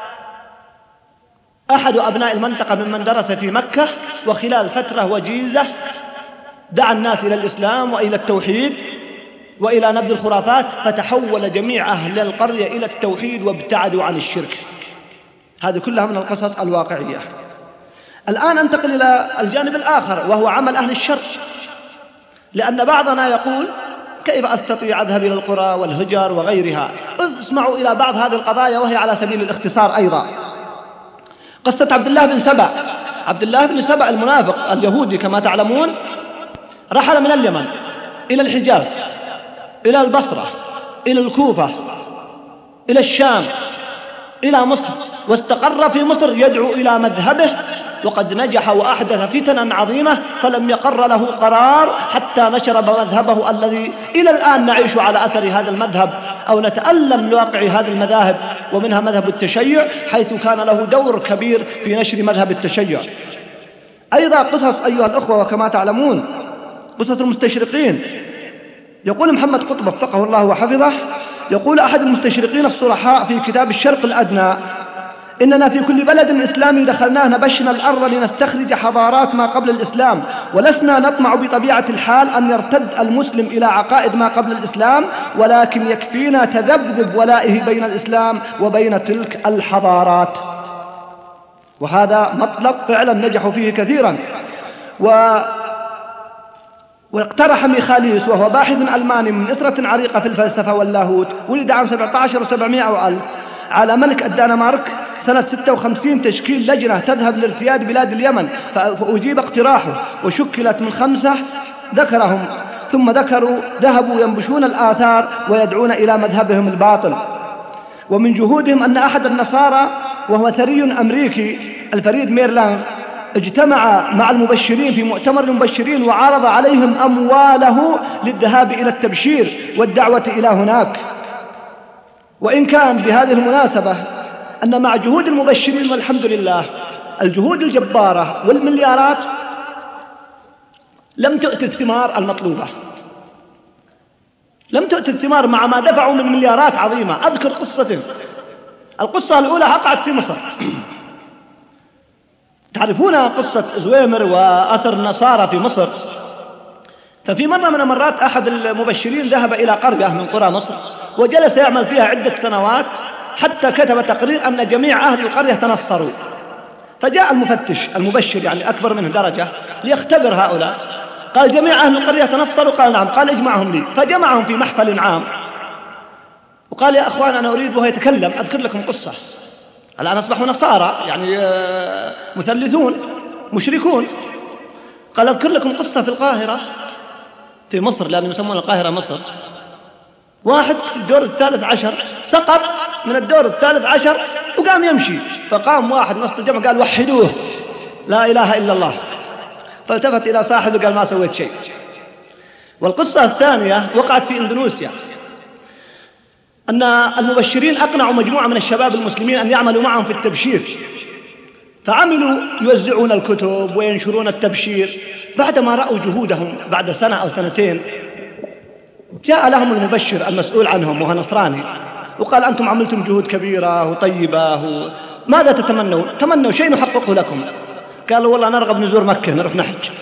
أحد أبناء المنطقة ممن درس في مكة وخلال فترة وجيزة دعا الناس إلى الإسلام وإلى التوحيد وإلى نبذ الخرافات، فتحول جميع أهل القرية إلى التوحيد وابتعدوا عن الشرك. هذه كلها من القصص الواقعية. الآن أنتقل إلى الجانب الآخر وهو عمل أهل الشر، لأن بعضنا يقول كيف أستطيع أذهب إلى القرى والهجر وغيرها. اسمعوا إلى بعض هذه القضايا وهي على سبيل الاختصار أيضا. قصة عبد الله بن سبأ. عبد الله بن سبأ المنافق اليهودي كما تعلمون رحل من اليمن إلى الحجاز، إلى البصرة، إلى الكوفة، إلى الشام، إلى مصر، واستقر في مصر يدعو إلى مذهبه، وقد نجح وأحدث فتنا عظيمة، فلم يقر له قرار حتى نشر مذهبه الذي إلى الآن نعيش على أثر هذا المذهب أو نتألم لواقع هذه المذاهب، ومنها مذهب التشيع، حيث كان له دور كبير في نشر مذهب التشيع. أيضا قصص أيها الأخوة، وكما تعلمون قصص المستشرقين. يقول محمد قطب وفقه الله وحفظه، يقول أحد المستشرقين الصرحاء في كتاب الشرق الأدنى: إننا في كل بلد إسلامي دخلناه نبشنا الأرض لنستخرج حضارات ما قبل الإسلام، ولسنا نطمع بطبيعة الحال أن يرتد المسلم إلى عقائد ما قبل الإسلام، ولكن يكفينا تذبذب ولائه بين الإسلام وبين تلك الحضارات. وهذا مطلب فعلا نجحوا فيه كثيرا. و واقترح ميخاليس وهو باحث ألماني من أسرة عريقة في الفلسفة واللاهوت، ولد عام سبعة عشر وسبعمائة وألف، على ملك الدنمارك سنة ستة وخمسين تشكيل لجنة تذهب لارتياد بلاد اليمن، فأجيب اقتراحه وشكلت من خمسة ذكرهم، ثم ذكروا ذهبوا ينبشون الآثار ويدعون إلى مذهبهم الباطل. ومن جهودهم أن أحد النصارى وهو ثري أمريكي الفريد ميرلاند اجتمع مع المبشرين في مؤتمر المبشرين وعرض عليهم أمواله للذهاب إلى التبشير والدعوة إلى هناك. وإن كان بهذه المناسبة أن مع جهود المبشرين والحمد لله الجهود الجبارة والمليارات لم تؤتي الثمار المطلوبة، لم تؤتي الثمار مع ما دفعوا من مليارات عظيمة. أذكر قصة، القصة الأولى وقعت في مصر. تعرفون قصة زويمر وأثر النصارى في مصر. ففي مرة من المرات أحد المبشرين ذهب إلى قرية من قرى مصر وجلس يعمل فيها عدة سنوات حتى كتب تقرير أن جميع أهل القرية تنصروا. فجاء المفتش المبشر يعني أكبر منه درجة ليختبر هؤلاء، قال جميع أهل القرية تنصروا؟ قال نعم. قال اجمعهم لي، فجمعهم في محفل عام وقال يا أخوان أنا أريد، وهو يتكلم، أذكر لكم قصة. الآن أصبحوا نصارى يعني مثلثون مشركون. قال أذكر لكم قصة في القاهرة في مصر، لأنهم يسمون القاهرة مصر. واحد في الدور الثالث عشر سقط من الدور الثالث عشر وقام يمشي، فقام واحد من وسط الجمع قال وحدوه لا إله إلا الله، فالتفت إلى صاحبه قال ما سويت شيء. والقصة الثانية وقعت في إندونيسيا، أن المبشرين أقنعوا مجموعة من الشباب المسلمين أن يعملوا معهم في التبشير، فعملوا يوزعون الكتب وينشرون التبشير. بعدما رأوا جهودهم بعد سنة أو سنتين جاء لهم المبشر المسؤول عنهم وهو نصراني وقال أنتم عملتم جهود كبيرة وطيبة، ماذا تتمنون؟ تمنوا شيء نحققه لكم. قالوا والله نرغب نزور مكة نروح نحج.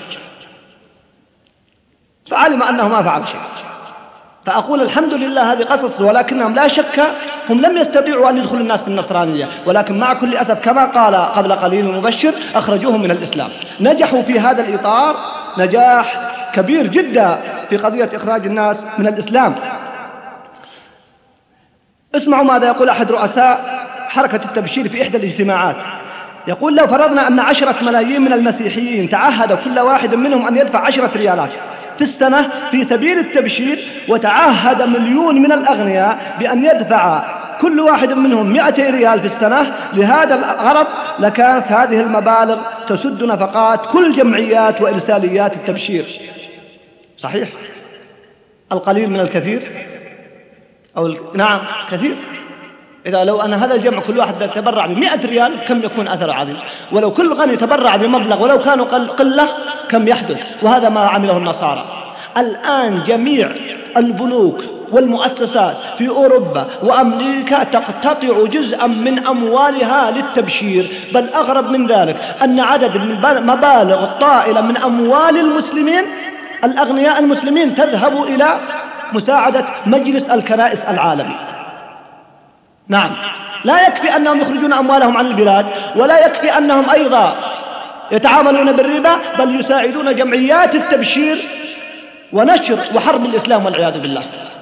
فعلم أنه ما فعل شيء. فأقول الحمد لله هذه قصص، ولكنهم لا شك هم لم يستطيعوا أن يدخلوا الناس في النصرانية، ولكن مع كل أسف كما قال قبل قليل المبشر أخرجوهم من الإسلام. نجحوا في هذا الإطار نجاح كبير جدا في قضية إخراج الناس من الإسلام. اسمعوا ماذا يقول أحد رؤساء حركة التبشير في إحدى الاجتماعات، يقول لو فرضنا أن عشرة ملايين من المسيحيين تعهد كل واحد منهم أن يدفع عشرة ريالات في السنة في سبيل التبشير، وتعهد مليون من الأغنياء بأن يدفع كل واحد منهم مئتي ريال في السنة لهذا الغرض، لكانت هذه المبالغ تسد نفقات كل جمعيات وإرساليات التبشير. صحيح القليل من الكثير أو ال... نعم كثير. إذا لو أن هذا الجمع كل واحد تبرع بمئة ريال كم يكون أثر عظيم، ولو كل غني تبرع بمبلغ ولو كانوا قلة كم يحدث. وهذا ما عمله النصارى. الآن جميع البنوك والمؤسسات في أوروبا وأمريكا تقتطع جزءا من أموالها للتبشير، بل أغرب من ذلك أن عدد من المبالغ الطائلة من أموال المسلمين الأغنياء المسلمين تذهب إلى مساعدة مجلس الكنائس العالمي. نعم، لا يكفي أنهم يخرجون أموالهم عن البلاد، ولا يكفي أنهم أيضا يتعاملون بالربا، بل يساعدون جمعيات التبشير ونشر وحرب الإسلام والعياذ بالله.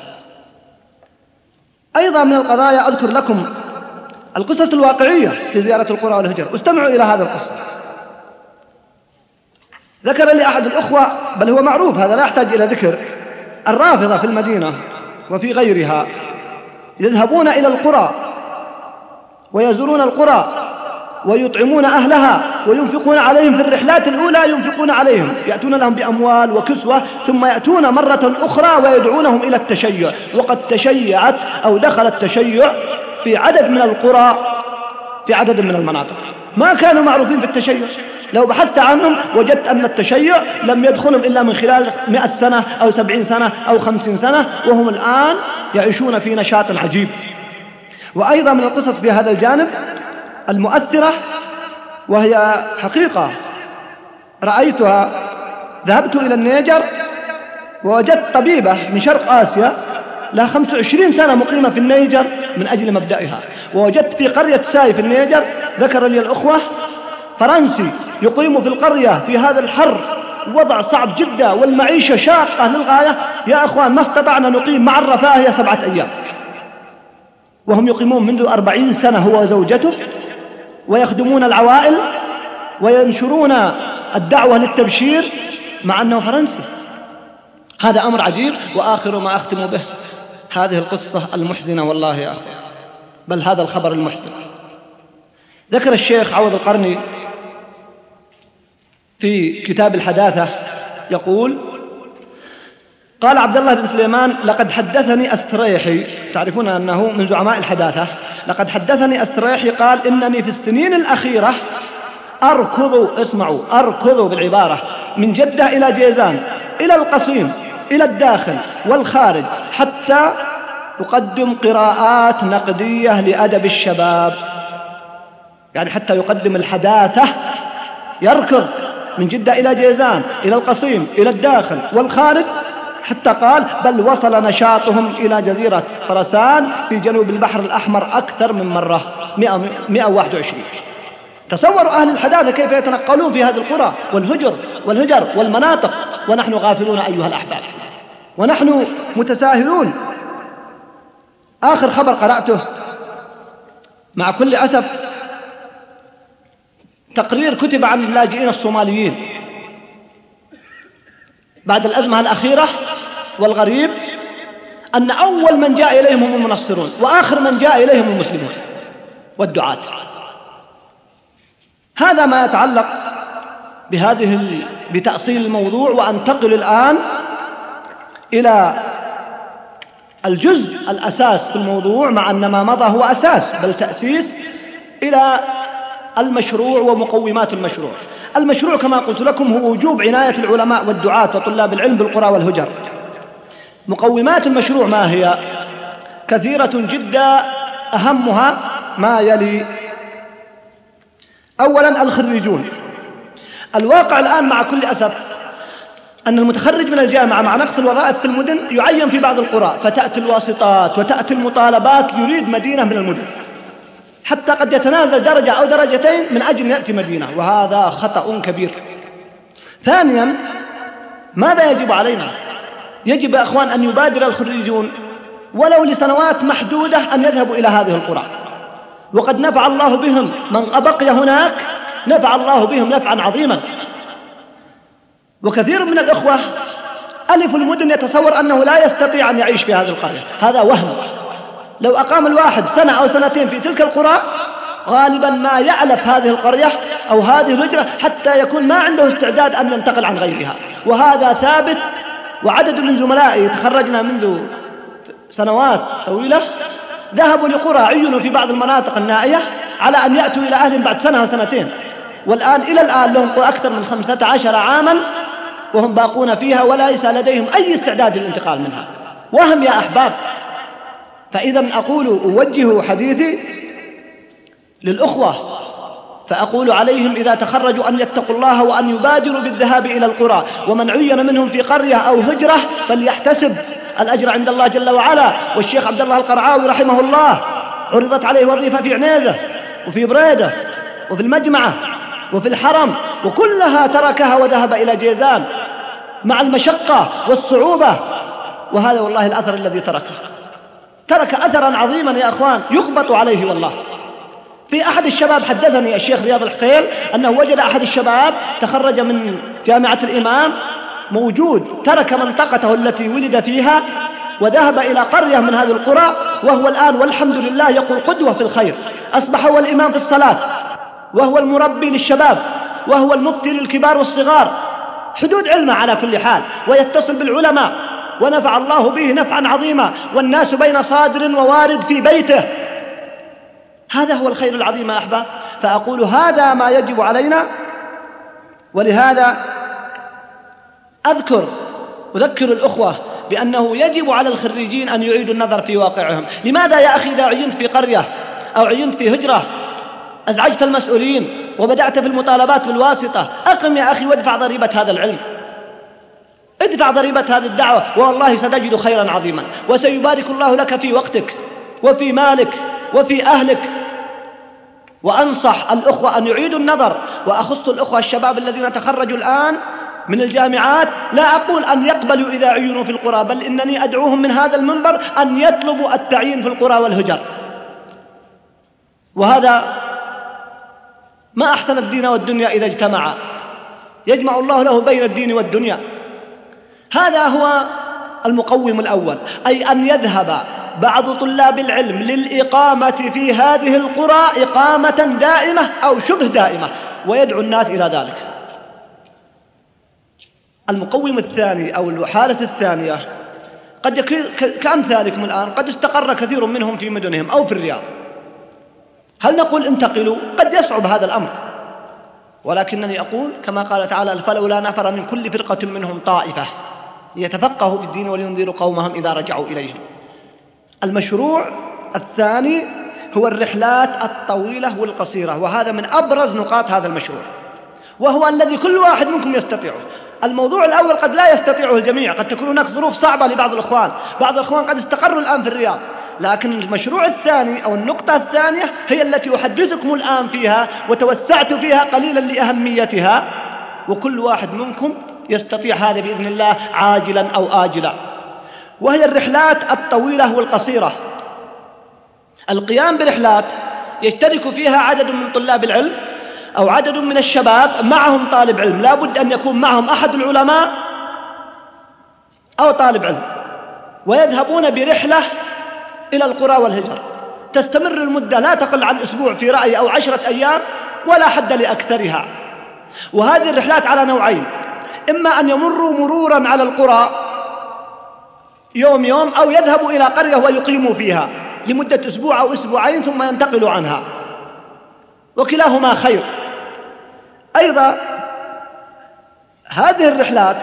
أيضا من القضايا أذكر لكم القصص الواقعية في زيارة القرى والهجر. استمعوا إلى هذا القصة. ذكر لي أحد الأخوة، بل هو معروف هذا لا يحتاج إلى ذكر، الرافضة في المدينة وفي غيرها يذهبون إلى القرى ويزورون القرى ويطعمون أهلها وينفقون عليهم في الرحلات الأولى، ينفقون عليهم، يأتون لهم بأموال وكسوة، ثم يأتون مرة أخرى ويدعونهم إلى التشيع. وقد تشيعت أو دخل التشيع في عدد من القرى في عدد من المناطق ما كانوا معروفين في التشيع. لو بحثت عنهم وجدت أن التشيع لم يدخلهم إلا من خلال مئة سنة أو سبعين سنة أو خمسين سنة، وهم الآن يعيشون في نشاط عجيب. وأيضا من القصص في هذا الجانب المؤثرة، وهي حقيقة رأيتها، ذهبت إلى النيجر ووجدت طبيبة من شرق آسيا لها خمسة وعشرين سنة مقيمة في النيجر من أجل مبدأها. ووجدت في قرية ساي في النيجر، ذكر لي الأخوة، فرنسي يقيم في القرية في هذا الحر، وضع صعب جدا والمعيشة شاقة للغاية. يا أخوان ما استطعنا نقيم مع الرفاهية سبعة أيام، وهم يقيمون منذ أربعين سنة هو وزوجته، ويخدمون العوائل وينشرون الدعوة للتبشير مع أنه فرنسي. هذا أمر عجيب. وآخر ما أختم به هذه القصة المحزنة والله يا أخوان، بل هذا الخبر المحزن. ذكر الشيخ عوض القرني في كتاب الحداثة يقول: قال عبد الله بن سليمان: لقد حدثني أستريحي، تعرفون أنه من زعماء الحداثة، لقد حدثني أستريحي قال: إنني في السنين الأخيرة أركض، اسمعوا، أركض بالعبارة، من جدة إلى جيزان إلى القصيم إلى الداخل والخارج، حتى يقدم قراءات نقدية لأدب الشباب، يعني حتى يقدم الحداثة، يركض من جدة إلى جيزان إلى القصيم إلى الداخل والخارج، حتى قال بل وصل نشاطهم إلى جزيرة فرسان في جنوب البحر الأحمر أكثر من مرة، مئة وواحد وعشرين. تصوروا أهل الحداثة كيف يتنقلون في هذه القرى والهجر والهجر والمناطق، ونحن غافلون أيها الأحباب، ونحن متساهلون. آخر خبر قرأته مع كل أسف، تقرير كتب عن اللاجئين الصوماليين بعد الأزمة الأخيرة، والغريب أن أول من جاء إليهم هم المنصرون، وآخر من جاء إليهم المسلمون والدعاة. هذا ما يتعلق بهذه بتأصيل الموضوع. وأنتقل الآن إلى الجزء الأساس في الموضوع، مع أن ما مضى هو أساس بل تأسيس، إلى المشروع ومقومات المشروع. المشروع كما قلت لكم هو وجوب عناية العلماء والدعاة وطلاب العلم بالقرى والهجر. مقومات المشروع ما هي؟ كثيرة جدا، أهمها ما يلي: أولا الخريجون. الواقع الآن مع كل أسف أن المتخرج من الجامعة مع نقص الوظائف في المدن يعين في بعض القرى، فتأتي الواسطات وتأتي المطالبات يريد مدينة من المدن، حتى قد يتنازل درجة أو درجتين من أجل يأتي مدينة، وهذا خطأ كبير. ثانيا، ماذا يجب علينا؟ يجب يا أخوان أن يبادر الخريجون ولو لسنوات محدودة أن يذهبوا إلى هذه القرى، وقد نفع الله بهم من بقي هناك، نفع الله بهم نفعا عظيما. وكثير من الإخوة ألف المدن يتصور أنه لا يستطيع أن يعيش في هذه القرية، هذا وهم. لو أقام الواحد سنة أو سنتين في تلك القرى غالبا ما يألف هذه القرية أو هذه الهجرة حتى يكون ما عنده استعداد أن ينتقل عن غيرها، وهذا ثابت. وعدد من زملائي تخرجنا منذ سنوات طويلة ذهبوا لقرى عينوا في بعض المناطق النائية على أن يأتوا إلى أهلهم بعد سنة وسنتين، والآن إلى الآن لهم أكثر من خمسة عشر عاما وهم باقون فيها وليس لديهم أي استعداد للانتقال منها. وهم يا أحباب. فإذا أقول أوجه حديثي للأخوة، فأقول عليهم إذا تخرجوا أن يتقوا الله وأن يبادروا بالذهاب إلى القرى، ومن عين منهم في قرية أو هجرة فليحتسب الأجر عند الله جل وعلا. والشيخ عبد الله القرعاوي رحمه الله عرضت عليه وظيفة في عنيزة وفي بريدة وفي المجمعة وفي الحرم، وكلها تركها وذهب إلى جيزان مع المشقة والصعوبة. وهذا والله الأثر الذي تركه، ترك أثرا عظيما يا أخوان يغبط عليه والله. في أحد الشباب حدثني الشيخ رياض الحقيل أنه وجد أحد الشباب تخرج من جامعة الإمام موجود، ترك منطقته التي ولد فيها وذهب إلى قرية من هذه القرى، وهو الآن والحمد لله يقول قدوة في الخير، أصبح هو الإمام في الصلاة، وهو المربي للشباب، وهو المفتي للكبار والصغار، حدود علمه على كل حال، ويتصل بالعلماء، ونفع الله به نفعا عظيما، والناس بين صادر ووارد في بيته. هذا هو الخير العظيم يا أحباب. فأقول هذا ما يجب علينا، ولهذا أذكر أذكر الأخوة بأنه يجب على الخريجين أن يعيدوا النظر في واقعهم. لماذا يا أخي إذا عينت في قرية أو عينت في هجرة أزعجت المسؤولين وبدأت في المطالبات بالواسطة، أقم يا أخي وادفع ضريبة هذا العلم، ادفع ضريبة هذه الدعوة، والله ستجد خيرا عظيما، وسيبارك الله لك في وقتك وفي مالك وفي أهلك. وأنصح الأخوة أن يعيدوا النظر، وأخص الأخوة الشباب الذين تخرجوا الآن من الجامعات، لا أقول أن يقبلوا إذا عينوا في القرى، بل إنني أدعوهم من هذا المنبر أن يطلبوا التعيين في القرى والهجر. وهذا ما أحسن الدين والدنيا إذا اجتمعا، يجمع الله له بين الدين والدنيا. هذا هو المقوم الأول، أي أن يذهب بعض طلاب العلم للإقامة في هذه القرى إقامة دائمة أو شبه دائمة، ويدعو الناس إلى ذلك. المقوم الثاني أو الحالة الثانية، قد يكون كأمثالكم الآن قد استقر كثير منهم في مدنهم أو في الرياض، هل نقول انتقلوا؟ قد يصعب هذا الأمر، ولكنني أقول كما قال تعالى: فلولا نفر من كل فرقة منهم طائفة ليتفقهوا في الدين ولينذروا قومهم إذا رجعوا إليهم. المشروع الثاني هو الرحلات الطويلة والقصيرة، وهذا من أبرز نقاط هذا المشروع، وهو الذي كل واحد منكم يستطيعه. الموضوع الأول قد لا يستطيعه الجميع، قد تكون هناك ظروف صعبة لبعض الإخوان، بعض الإخوان قد استقروا الآن في الرياض، لكن المشروع الثاني أو النقطة الثانية هي التي أحدثكم الآن فيها، وتوسعت فيها قليلا لأهميتها، وكل واحد منكم يستطيع هذا بإذن الله عاجلا أو آجلا، وهي الرحلات الطويلة والقصيرة. القيام برحلات يشترك فيها عدد من طلاب العلم أو عدد من الشباب معهم طالب علم، لا بد أن يكون معهم أحد العلماء أو طالب علم، ويذهبون برحلة إلى القرى والهجر، تستمر المدة لا تقل عن أسبوع في رأي أو عشرة أيام، ولا حد لأكثرها. وهذه الرحلات على نوعين: إما أن يمروا مرورا على القرى يوم يوم، أو يذهبوا إلى قرية ويقيموا فيها لمدة أسبوع أو أسبوعين ثم ينتقلوا عنها، وكلاهما خير. أيضا هذه الرحلات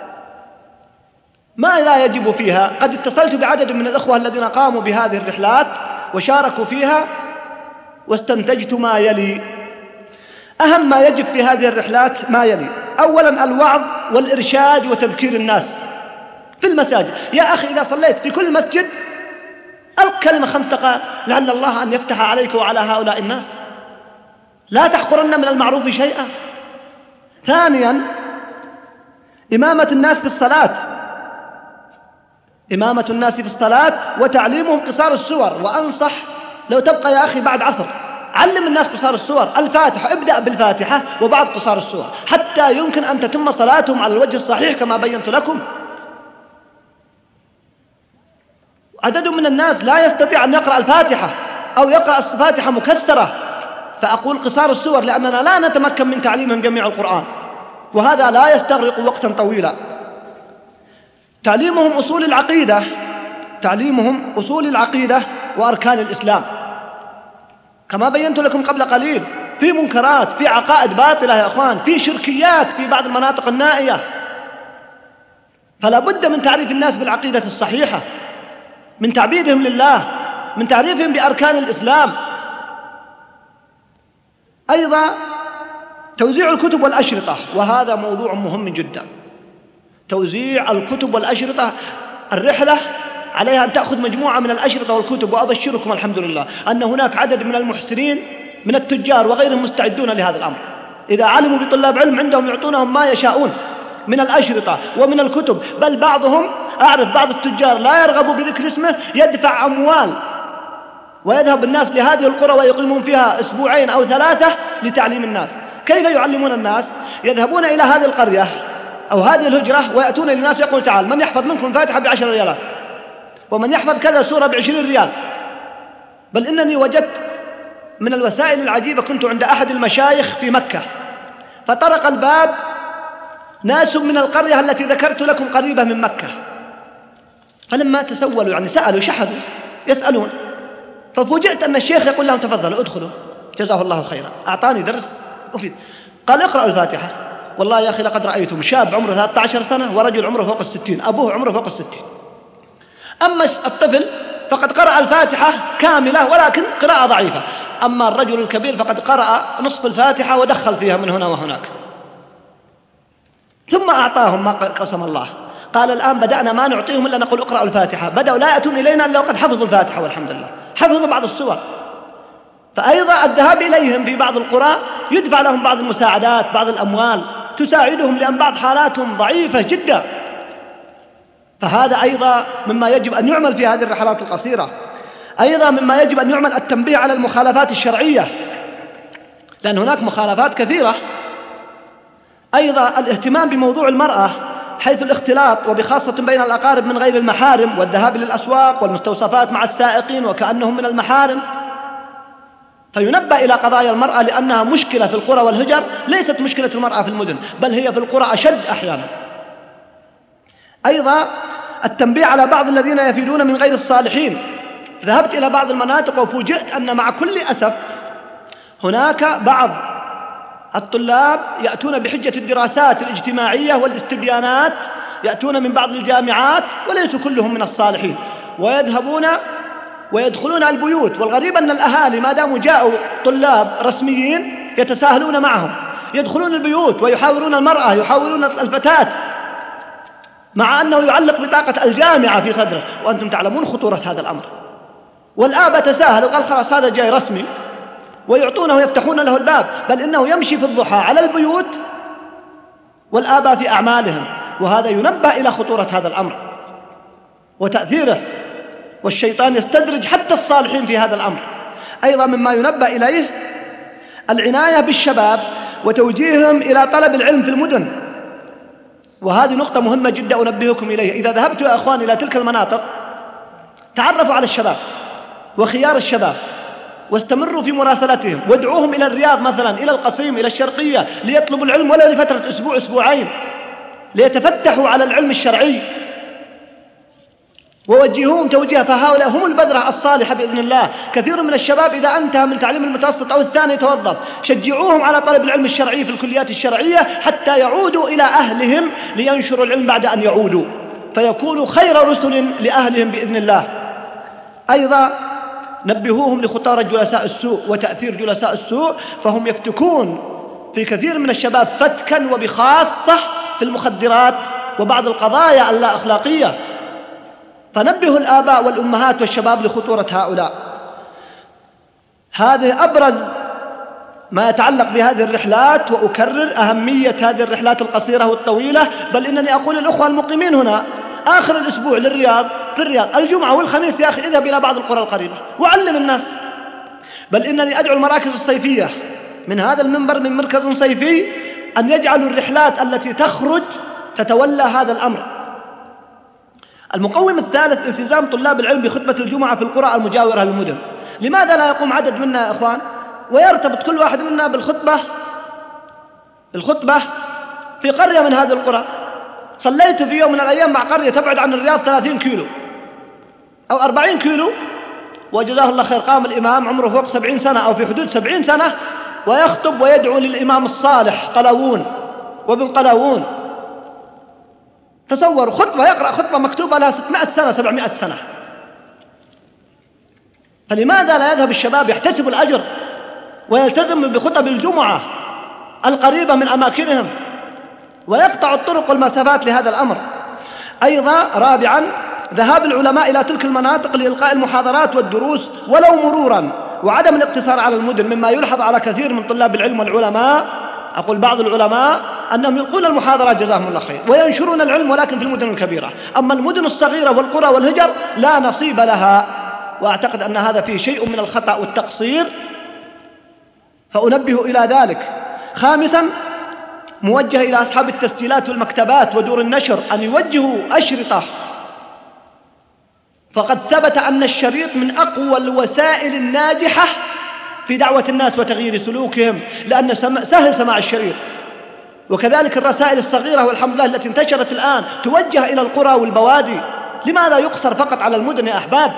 ما لا يجب فيها، قد اتصلت بعدد من الأخوة الذين قاموا بهذه الرحلات وشاركوا فيها واستنتجت ما يلي. أهم ما يجب في هذه الرحلات ما يلي: أولا الوعظ والإرشاد وتذكير الناس في المساجد. يا أخي إذا صليت في كل مسجد ألق كلمة خمس دقائق لعل الله أن يفتح عليك وعلى هؤلاء الناس، لا تحقرن من المعروف شيئا. ثانيا إمامة الناس في الصلاة، إمامة الناس في الصلاة وتعليمهم قصار السور. وأنصح لو تبقى يا أخي بعد عصر علم الناس قصار السور، الفاتحة ابدأ بالفاتحة وبعد قصار السور، حتى يمكن أن تتم صلاتهم على الوجه الصحيح كما بينت لكم. عدد من الناس لا يستطيع أن يقرأ الفاتحة أو يقرأ الفاتحة مكسرة، فأقول قصار السور لأننا لا نتمكن من تعليمهم جميع القرآن، وهذا لا يستغرق وقتا طويلا. تعليمهم أصول العقيدة، تعليمهم أصول العقيدة وأركان الإسلام كما بينت لكم قبل قليل. في منكرات، في عقائد باطلة يا أخوان، في شركيات في بعض المناطق النائية، فلا بد من تعريف الناس بالعقيدة الصحيحة، من تعبيدهم لله، من تعريفهم بأركان الإسلام. أيضا توزيع الكتب والأشرطة، وهذا موضوع مهم جدا. توزيع الكتب والأشرطة، الرحلة عليها أن تأخذ مجموعة من الأشرطة والكتب، وأبشركم الحمد لله أن هناك عدد من المحسنين من التجار وغيرهم مستعدون لهذا الأمر، إذا علموا بطلاب علم عندهم يعطونهم ما يشاءون من الأشرطة ومن الكتب، بل بعضهم أعرف بعض التجار لا يرغب بذكر اسمه يدفع أموال ويذهب الناس لهذه القرى ويقيمون فيها أسبوعين أو ثلاثة لتعليم الناس. كيف يعلمون الناس؟ يذهبون إلى هذه القرية أو هذه الهجرة ويأتون للناس يقول تعال من يحفظ منكم الفاتحة بعشر ريالات، ومن يحفظ كذا سورة بعشرين ريال. بل إنني وجدت من الوسائل العجيبة، كنت عند أحد المشايخ في مكة فطرق الباب ناس من القرية التي ذكرت لكم قريبة من مكة، فلما تسولوا يعني سألوا شحذوا يسألون، ففوجئت أن الشيخ يقول لهم تفضلوا ادخلوا جزاه الله خيرا، أعطاني درس مفيد. قال اقرأوا الفاتحة. والله يا أخي لقد رأيتم شاب عمره ثلاثة عشر سنة ورجل عمره فوق الستين، أبوه عمره فوق الستين. أما الطفل فقد قرأ الفاتحة كاملة ولكن قراءة ضعيفة، أما الرجل الكبير فقد قرأ نصف الفاتحة ودخل فيها من هنا وهناك. ثم أعطاهم ما قسم الله. قال الآن بدأنا ما نعطيهم إلا نقول اقرأوا الفاتحة، بدأوا لا يأتون إلينا إلا وقد حفظوا الفاتحة والحمد لله، حفظوا بعض السور. فأيضا الذهاب إليهم في بعض القرى يدفع لهم بعض المساعدات، بعض الأموال تساعدهم، لأن بعض حالاتهم ضعيفة جدا. فهذا أيضا مما يجب أن يعمل في هذه الرحلات القصيرة. أيضا مما يجب أن يعمل التنبيه على المخالفات الشرعية، لأن هناك مخالفات كثيرة. أيضا الاهتمام بموضوع المرأة حيث الاختلاط، وبخاصة بين الأقارب من غير المحارم، والذهاب للأسواق والمستوصفات مع السائقين وكأنهم من المحارم. فينبه إلى قضايا المرأة لأنها مشكلة في القرى والهجر، ليست مشكلة المرأة في المدن، بل هي في القرى أشد أحيانا. أيضا التنبيه على بعض الذين يفيدون من غير الصالحين. ذهبت إلى بعض المناطق وفوجئت أن مع كل أسف هناك بعض الطلاب يأتون بحجة الدراسات الاجتماعية والاستبيانات، يأتون من بعض الجامعات وليسوا كلهم من الصالحين، ويذهبون ويدخلون البيوت. والغريب أن الأهالي ما داموا جاءوا طلاب رسميين يتساهلون معهم، يدخلون البيوت ويحاورون المرأة، يحاورون الفتاة، مع أنه يعلق بطاقة الجامعة في صدره. وأنتم تعلمون خطورة هذا الأمر. والآباء تساهلوا وقال خلاص هذا جاي رسمي، ويعطونه ويفتحون له الباب، بل إنه يمشي في الضحى على البيوت والآباء في أعمالهم. وهذا ينبه إلى خطورة هذا الأمر وتأثيره، والشيطان يستدرج حتى الصالحين في هذا الأمر. أيضا مما ينبه إليه العناية بالشباب وتوجيههم إلى طلب العلم في المدن، وهذه نقطة مهمة جدا أنبهكم إليها. إذا ذهبت يا أخوان إلى تلك المناطق تعرفوا على الشباب وخيار الشباب، واستمروا في مراسلتهم، وادعوهم إلى الرياض مثلا، إلى القصيم، إلى الشرقية، ليطلبوا العلم ولو لفترة أسبوع أسبوعين، ليتفتحوا على العلم الشرعي، ووجهوهم توجيه. فهؤلاء هم البذرة الصالحة بإذن الله. كثير من الشباب إذا انتهى من تعليم المتوسط أو الثاني يتوظف، شجعوهم على طلب العلم الشرعي في الكليات الشرعية حتى يعودوا إلى أهلهم لينشروا العلم بعد أن يعودوا، فيكونوا خير رسل لأهلهم بإذن الله. أيضا نبهوهم لخطورة جلساء السوء وتأثير جلساء السوء، فهم يفتكون في كثير من الشباب فتكا، وبخاصة في المخدرات وبعض القضايا اللا أخلاقية. فنبهوا الآباء والأمهات والشباب لخطورة هؤلاء. هذه أبرز ما يتعلق بهذه الرحلات، وأكرر أهمية هذه الرحلات القصيرة والطويلة. بل إنني أقول للأخوة المقيمين هنا آخر الأسبوع للرياض، في الرياض الجمعة والخميس يا أخي اذهب إلى بعض القرى القريبة وعلم الناس. بل إنني أدعو المراكز الصيفية من هذا المنبر، من مركز صيفي، أن يجعلوا الرحلات التي تخرج تتولى هذا الأمر. المقوم الثالث التزام طلاب العلم بخطبة الجمعة في القرى المجاورة للمدن. لماذا لا يقوم عدد منا يا إخوان ويرتبط كل واحد منا بالخطبة الخطبة في قرية من هذه القرى؟ صليت في يوم من الأيام مع قرية تبعد عن الرياض ثلاثين كيلو أو أربعين كيلو، وجزاه الله خير قام الإمام عمره فوق سبعين سنة أو في حدود سبعين سنة ويخطب ويدعو للإمام الصالح قلاوون وابن قلاوون. تصوروا خطبة، يقرأ خطبة مكتوبة لها ستمائة سنة سبعمائة سنة. فلماذا لا يذهب الشباب يحتسب الأجر ويلتزم بخطب الجمعة القريبة من أماكنهم ويقطع الطرق والمسافات لهذا الأمر؟ أيضا رابعا ذهاب العلماء إلى تلك المناطق لإلقاء المحاضرات والدروس ولو مرورا، وعدم الاقتصار على المدن، مما يلحظ على كثير من طلاب العلم والعلماء أقول بعض العلماء أنهم يلقون المحاضرات جزاهم الله خير وينشرون العلم، ولكن في المدن الكبيرة. أما المدن الصغيرة والقرى والهجر لا نصيب لها، وأعتقد أن هذا فيه شيء من الخطأ والتقصير، فأنبه إلى ذلك. خامسا، موجه إلى أصحاب التسجيلات والمكتبات ودور النشر أن يوجهوا أشرطة، فقد ثبت أن الشريط من أقوى الوسائل الناجحة في دعوة الناس وتغيير سلوكهم، لأن سهل سماع الشريط. وكذلك الرسائل الصغيرة والحمد لله التي انتشرت الآن توجه إلى القرى والبوادي. لماذا يقصر فقط على المدن يا أحباب؟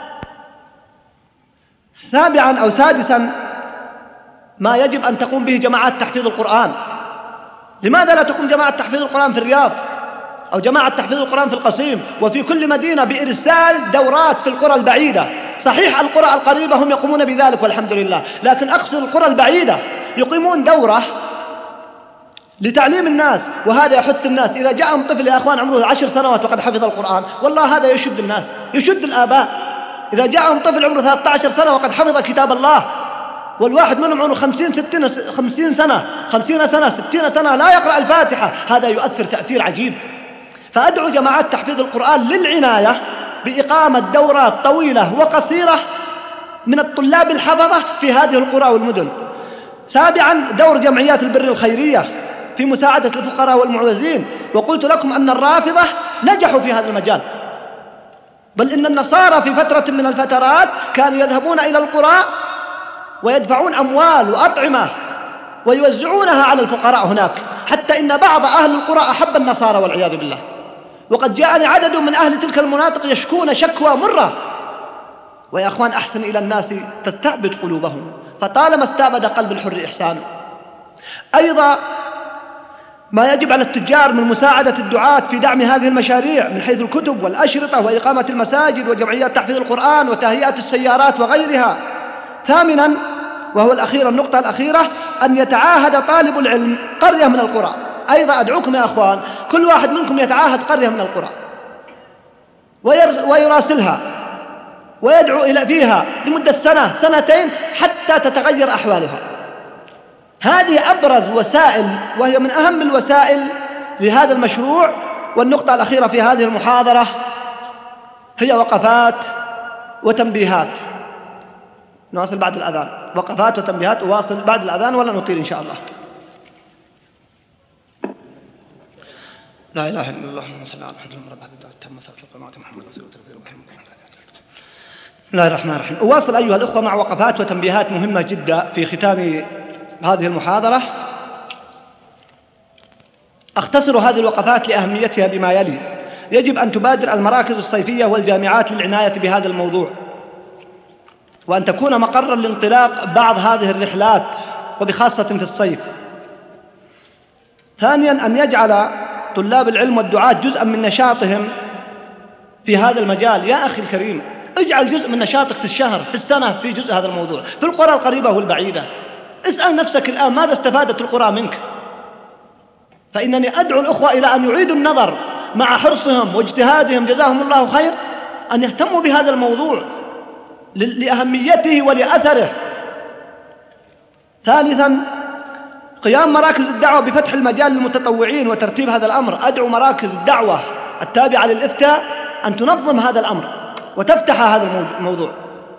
سابعا أو سادسا، ما يجب أن تقوم به جماعات تحفيظ القرآن. لماذا لا تقوم جماعة تحفيظ القرآن في الرياض أو جماعة تحفيظ القرآن في القصيم وفي كل مدينة بإرسال دورات في القرى البعيدة؟ صحيح القرى القريبة هم يقومون بذلك والحمد لله، لكن أقصد القرى البعيدة يقيمون دورة لتعليم الناس، وهذا يحث الناس. إذا جاءهم طفل يا أخوان عمره عشر سنوات وقد حفظ القرآن، والله هذا يشد الناس، يشد الآباء. إذا جاءهم طفل عمره ثلاثة عشر سنة وقد حفظ كتاب الله، والواحد منهم عمره خمسين ستين خمسين سنة خمسين سنة ستين سنة لا يقرأ الفاتحة، هذا يؤثر تأثير عجيب. فأدعو جماعات تحفيظ القرآن للعناية بإقامة دورات طويلة وقصيرة من الطلاب الحفظة في هذه القرى والمدن. سابعا، دور جمعيات البر الخيرية في مساعدة الفقراء والمعوزين. وقلت لكم أن الرافضة نجحوا في هذا المجال، بل إن النصارى في فترة من الفترات كانوا يذهبون إلى القرى ويدفعون أموال وأطعمة ويوزعونها على الفقراء هناك، حتى إن بعض أهل القرى أحب النصارى والعياذ بالله. وقد جاءني عدد من أهل تلك المناطق يشكون شكوى مرة. ويا أخوان، أحسن إلى الناس تستعبد قلوبهم، فطالما استعبد قلب الحر إحسانه. أيضا ما يجب على التجار من مساعدة الدعاة في دعم هذه المشاريع من حيث الكتب والأشرطة وإقامة المساجد وجمعيات تحفيظ القرآن وتهيئة السيارات وغيرها. ثامنا، وهو الأخير، النقطة الأخيرة، أن يتعاهد طالب العلم قرية من القرى. أيضا أدعوكم يا أخوان كل واحد منكم يتعاهد قرية من القرى ويراسلها ويدعو إلى فيها لمدة سنة سنتين حتى تتغير أحوالها. هذه أبرز وسائل وهي من أهم الوسائل لهذا المشروع. والنقطة الأخيرة في هذه المحاضرة هي وقفات وتنبيهات. نواصل بعد الأذان. وقفات وتنبيهات أواصل بعد الأذان ولا نطيل إن شاء الله. لا إله إلا الله محمد صلى الله عليه وسلم. بسم الله الرحمن الرحيم. أواصل أيها الأخوة مع وقفات وتنبيهات مهمة جدا في ختام هذه المحاضرة. أختصر هذه الوقفات لأهميتها بما يلي. يجب أن تبادر المراكز الصيفية والجامعات للعناية بهذا الموضوع، وأن تكون مقرا لانطلاق بعض هذه الرحلات وبخاصة في الصيف. ثانيا، أن يجعل طلاب العلم والدعاة جزءا من نشاطهم في هذا المجال. يا أخي الكريم، اجعل جزء من نشاطك في الشهر في السنة في جزء هذا الموضوع في القرى القريبة والبعيدة. اسأل نفسك الآن ماذا استفادت القرى منك؟ فإنني أدعو الأخوة إلى أن يعيدوا النظر مع حرصهم واجتهادهم جزاهم الله خير، أن يهتموا بهذا الموضوع لأهميته ولأثره. ثالثا، قيام مراكز الدعوة بفتح المجال للمتطوعين وترتيب هذا الأمر. أدعو مراكز الدعوة التابعة للإفتاء أن تنظم هذا الأمر وتفتح هذا الموضوع.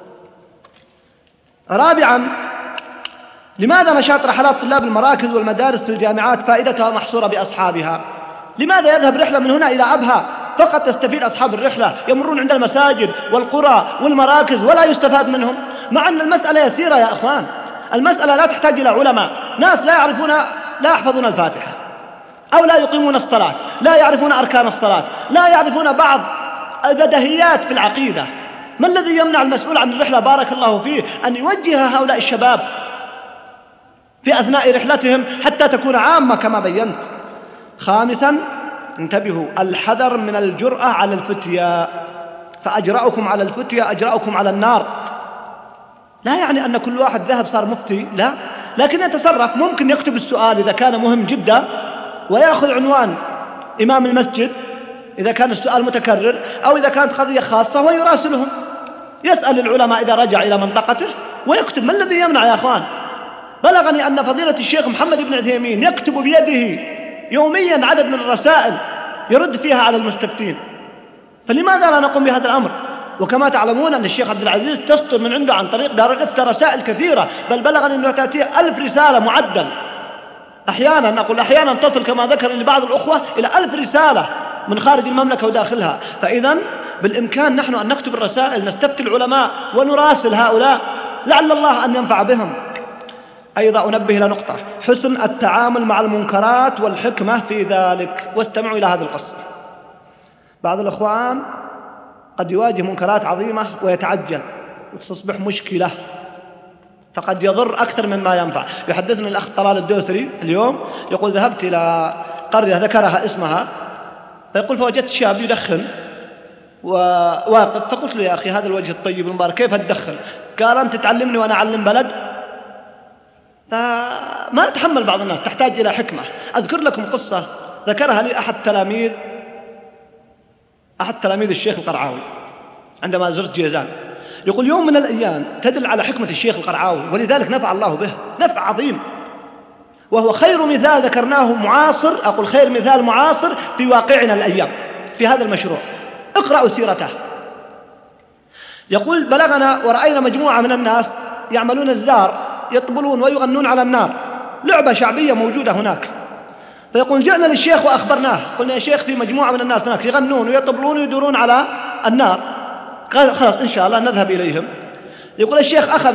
رابعا، لماذا نشاط رحلات طلاب المراكز والمدارس في الجامعات فائدتها محصورة بأصحابها؟ لماذا يذهب رحلة من هنا إلى أبها فقط يستفيد أصحاب الرحلة، يمرون عند المساجد والقرى والمراكز ولا يستفاد منهم؟ مع أن المسألة يسيرة يا أخوان، المسألة لا تحتاج إلى علماء، ناس لا يعرفون لا يحفظون الفاتحة أو لا يقيمون الصلاة، لا يعرفون أركان الصلاة، لا يعرفون بعض البديهيات في العقيدة. ما الذي يمنع المسؤول عن الرحلة بارك الله فيه أن يوجه هؤلاء الشباب في أثناء رحلتهم حتى تكون عامة كما بينت؟ خامسا، انتبهوا، الحذر من الجرأة على الفتيا، فأجرأكم على الفتيا أجرأكم على النار. لا يعني أن كل واحد ذهب صار مفتي، لا، لكن يتصرف. ممكن يكتب السؤال إذا كان مهم جدا ويأخذ عنوان إمام المسجد إذا كان السؤال متكرر، أو إذا كانت قضية خاصة ويراسلهم، يسأل العلماء إذا رجع إلى منطقته ويكتب. ما الذي يمنع يا أخوان؟ بلغني أن فضيلة الشيخ محمد بن عثيمين يكتب بيده يوميا عدد من الرسائل يرد فيها على المستفتين، فلماذا لا نقوم بهذا الأمر؟ وكما تعلمون أن الشيخ عبد العزيز تصدر من عنده عن طريق دار الإفتاء رسائل كثيرة، بل بلغني أنه تأتيه ألف رسالة معدل، أحيانا أقول أحيانا تصل كما ذكر لبعض الأخوة إلى ألف رسالة من خارج المملكة وداخلها. فإذا بالإمكان نحن أن نكتب الرسائل، نستفتي العلماء ونراسل هؤلاء لعل الله أن ينفع بهم. أيضا أنبه إلى نقطة: حسن التعامل مع المنكرات والحكمة في ذلك. واستمعوا إلى هذا القصة. بعض الإخوان قد يواجه منكرات عظيمة ويتعجل وتصبح مشكلة، فقد يضر أكثر مما ينفع. يحدثني الأخ طلال الدوسري اليوم يقول: ذهبت إلى قرية ذكرها اسمها، فيقول فوجدت شاب يدخن وواقف، فقلت له: يا أخي هذا الوجه الطيب المبارك كيف تدخن؟ قال: أنت تعلمني وأنا أعلم بلد؟ فما أتحمل بعض الناس، تحتاج إلى حكمة. أذكر لكم قصة ذكرها لي أحد تلاميذ أحد تلاميذ الشيخ القرعاوي عندما زرت جيزان. يقول: يوم من الأيام تدل على حكمة الشيخ القرعاوي، ولذلك نفع الله به نفع عظيم، وهو خير مثال ذكرناه معاصر، أقول خير مثال معاصر في واقعنا الأيام في هذا المشروع. اقرأوا سيرته. يقول: بلغنا ورأينا مجموعة من الناس يعملون الزار، يطبلون ويغنون على النار، لعبة شعبية موجودة هناك. فيقول: جئنا للشيخ وأخبرناه، قلنا: يا شيخ في مجموعة من الناس هناك يغنون ويطبلون ويدورون على النار. قال: خلاص إن شاء الله نذهب إليهم. يقول: الشيخ أخذ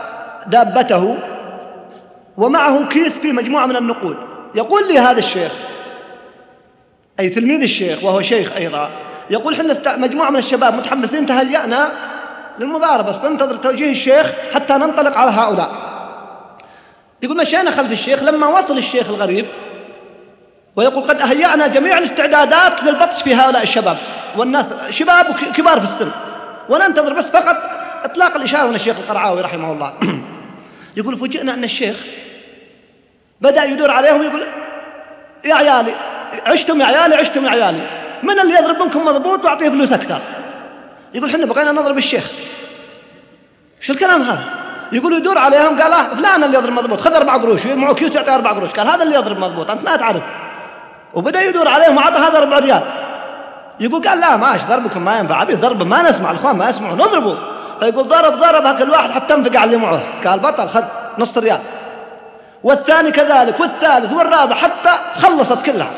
دابته ومعه كيس فيه مجموعة من النقود. يقول لي هذا الشيخ، أي تلميذ الشيخ وهو شيخ أيضا، يقول: حنا مجموعة من الشباب متحمسين تهيأنا للمضاربة، بس ننتظر توجيه الشيخ حتى ننطلق على هؤلاء. يقول: مشينا خلف الشيخ، لما وصل الشيخ الغريب ويقول: قد هيأنا جميع الاستعدادات للبطش في هؤلاء الشباب، والناس شباب وكبار في السن، وننتظر بس فقط إطلاق الإشارة من الشيخ القرعاوي رحمه الله. يقول: فوجئنا أن الشيخ بدأ يدور عليهم يقول: يا عيالي عشتم، يا عيالي عشتم، يا عيالي، من اللي يضرب منكم مضبوط وأعطيه فلوس أكثر؟ يقول: حنا بقينا نضرب الشيخ. شو الكلام هذا؟ يقول: يدور عليهم قال: آه فلان اللي يضرب مضبوط، خذ أربع قروش، معه كيس يعطيه أربع قروش. قال: هذا اللي يضرب مضبوط، أنت ما تعرف. وبدأ يدور عليهم وعطى هذا ربع ريال. يقول: قال: لا ماش ضربكم ما ينفع، عبيد ضرب ما نسمع، الإخوان ما يسمعوا، نضربه. فيقول: ضرب ضرب كل واحد حتى انفق على اللي معه. قال: بطل، خذ نص ريال. والثاني كذلك، والثالث والرابع، حتى خلصت كلها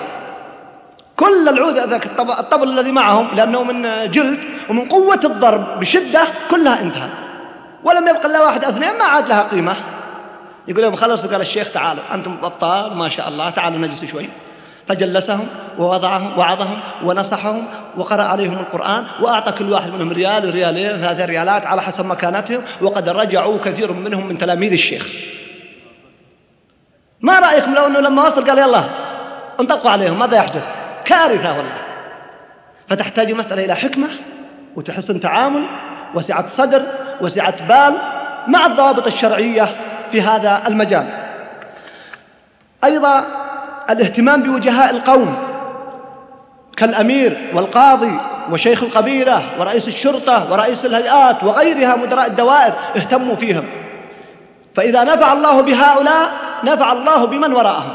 كل العود ذاك الطبل الذي معهم، لأنه من جلد ومن قوة الضرب بشدة كلها انتهت، ولم يبقى إلا واحد اثنين ما عاد لها قيمة. يقول لهم: خلصوا. قال الشيخ: تعالوا أنتم أبطال ما شاء الله، تعالوا نجلس شوي. فجلسهم ووضعهم وعظهم ونصحهم وقرأ عليهم القرآن، وأعطى كل واحد منهم ريال وريالين ثلاثة ريالات على حسب مكانتهم. وقد رجعوا كثير منهم من تلاميذ الشيخ. ما رأيكم لو أنه لما وصل قال: يلا انطلقوا عليهم، ماذا يحدث؟ كارثة والله. فتحتاج المسألة إلى حكمة وتحسن تعامل وسعة صدر وسعة بال مع الضوابط الشرعية في هذا المجال. أيضا الاهتمام بوجهاء القوم كالأمير والقاضي وشيخ القبيلة ورئيس الشرطة ورئيس الهيئات وغيرها مدراء الدوائر، اهتموا فيهم، فإذا نفع الله بهؤلاء نفع الله بمن وراءهم.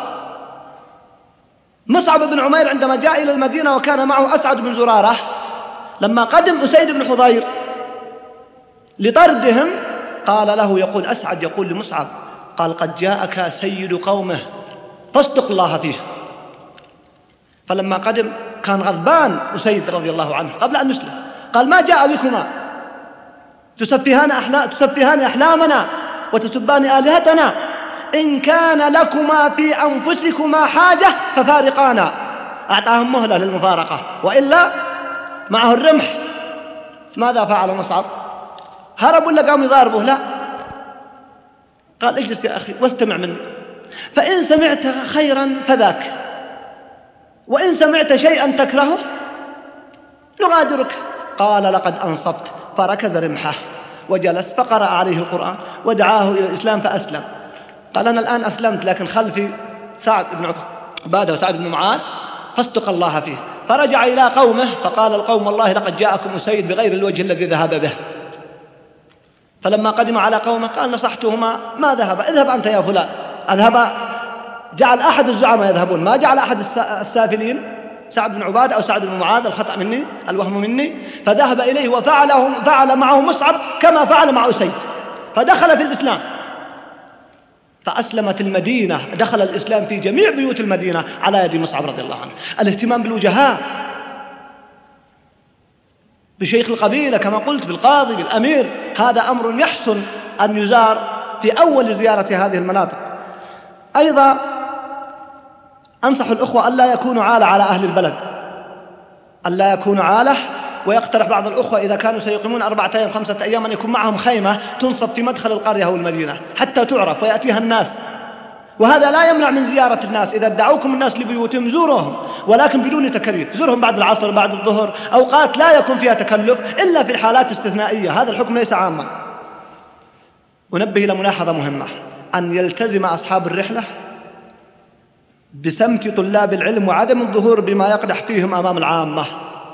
مصعب بن عمير عندما جاء إلى المدينة وكان معه أسعد بن زرارة، لما قدم أسيد بن حضير لطردهم قال له، يقول أسعد يقول لمصعب، قال: قد جاءك سيد قومه فاصدق الله فيه. فلما قدم كان غضبان أسيد رضي الله عنه قبل أن يسلم، قال: ما جاء بكما تسفهان, أحلا... تسفهان أحلامنا وتسبان آلهتنا، إن كان لكما في أنفسكما حاجة ففارقانا. أعطاهم مهلة للمفارقة، وإلا معه الرمح. ماذا فعل مصعب؟ هرب ولا قام يضاربه؟ لا، قال: اجلس يا أخي واستمع مني، فإن سمعت خيرا فذاك، وإن سمعت شيئا تكرهه نغادرك. قال: لقد أنصبت. فركز رمحه وجلس فقرأ عليه القرآن ودعاه إلى الإسلام فأسلم. قال: أنا الآن أسلمت، لكن خلفي سعد بن عبادة وسعد بن معاذ فاصدق الله فيه. فرجع إلى قومه فقال القوم: والله لقد جاءكم أسيد بغير الوجه الذي ذهب به. فلما قدم على قومه قال نصحتهما ما ذهب، اذهب أنت يا فلان. أذهب، جعل أحد الزعماء يذهبون، ما جعل أحد السافلين، سعد بن عبادة أو سعد بن معاذ، الخطأ مني، الوهم مني. فذهب إليه وفعله فعل معه مصعب كما فعل مع أسيد، فدخل في الإسلام، فأسلمت المدينة، دخل الإسلام في جميع بيوت المدينة على يد مصعب رضي الله عنه. الاهتمام بالوجهاء، بشيخ القبيلة كما قلت، بالقاضي، بالأمير، هذا أمر يحسن أن يزار في أول زيارة هذه المناطق. أيضا أنصح الأخوة ألا يكونوا عالة على أهل البلد، ألا يكونوا عالة. ويقترح بعض الأخوة إذا كانوا سيقيمون أربعة أيام خمسة أيام أن يكون معهم خيمة تنصب في مدخل القرية أو المدينة حتى تعرف ويأتيها الناس، وهذا لا يمنع من زيارة الناس. إذا دعوكم الناس لبيوتهم زوروهم، ولكن بدون تكليف، زورهم بعد العصر بعد الظهر، أوقات لا يكون فيها تكلف إلا في الحالات استثنائية، هذا الحكم ليس عاما. أنبه إلى ملاحظة مهمة، أن يلتزم أصحاب الرحلة بسمت طلاب العلم وعدم الظهور بما يقدح فيهم أمام العامة.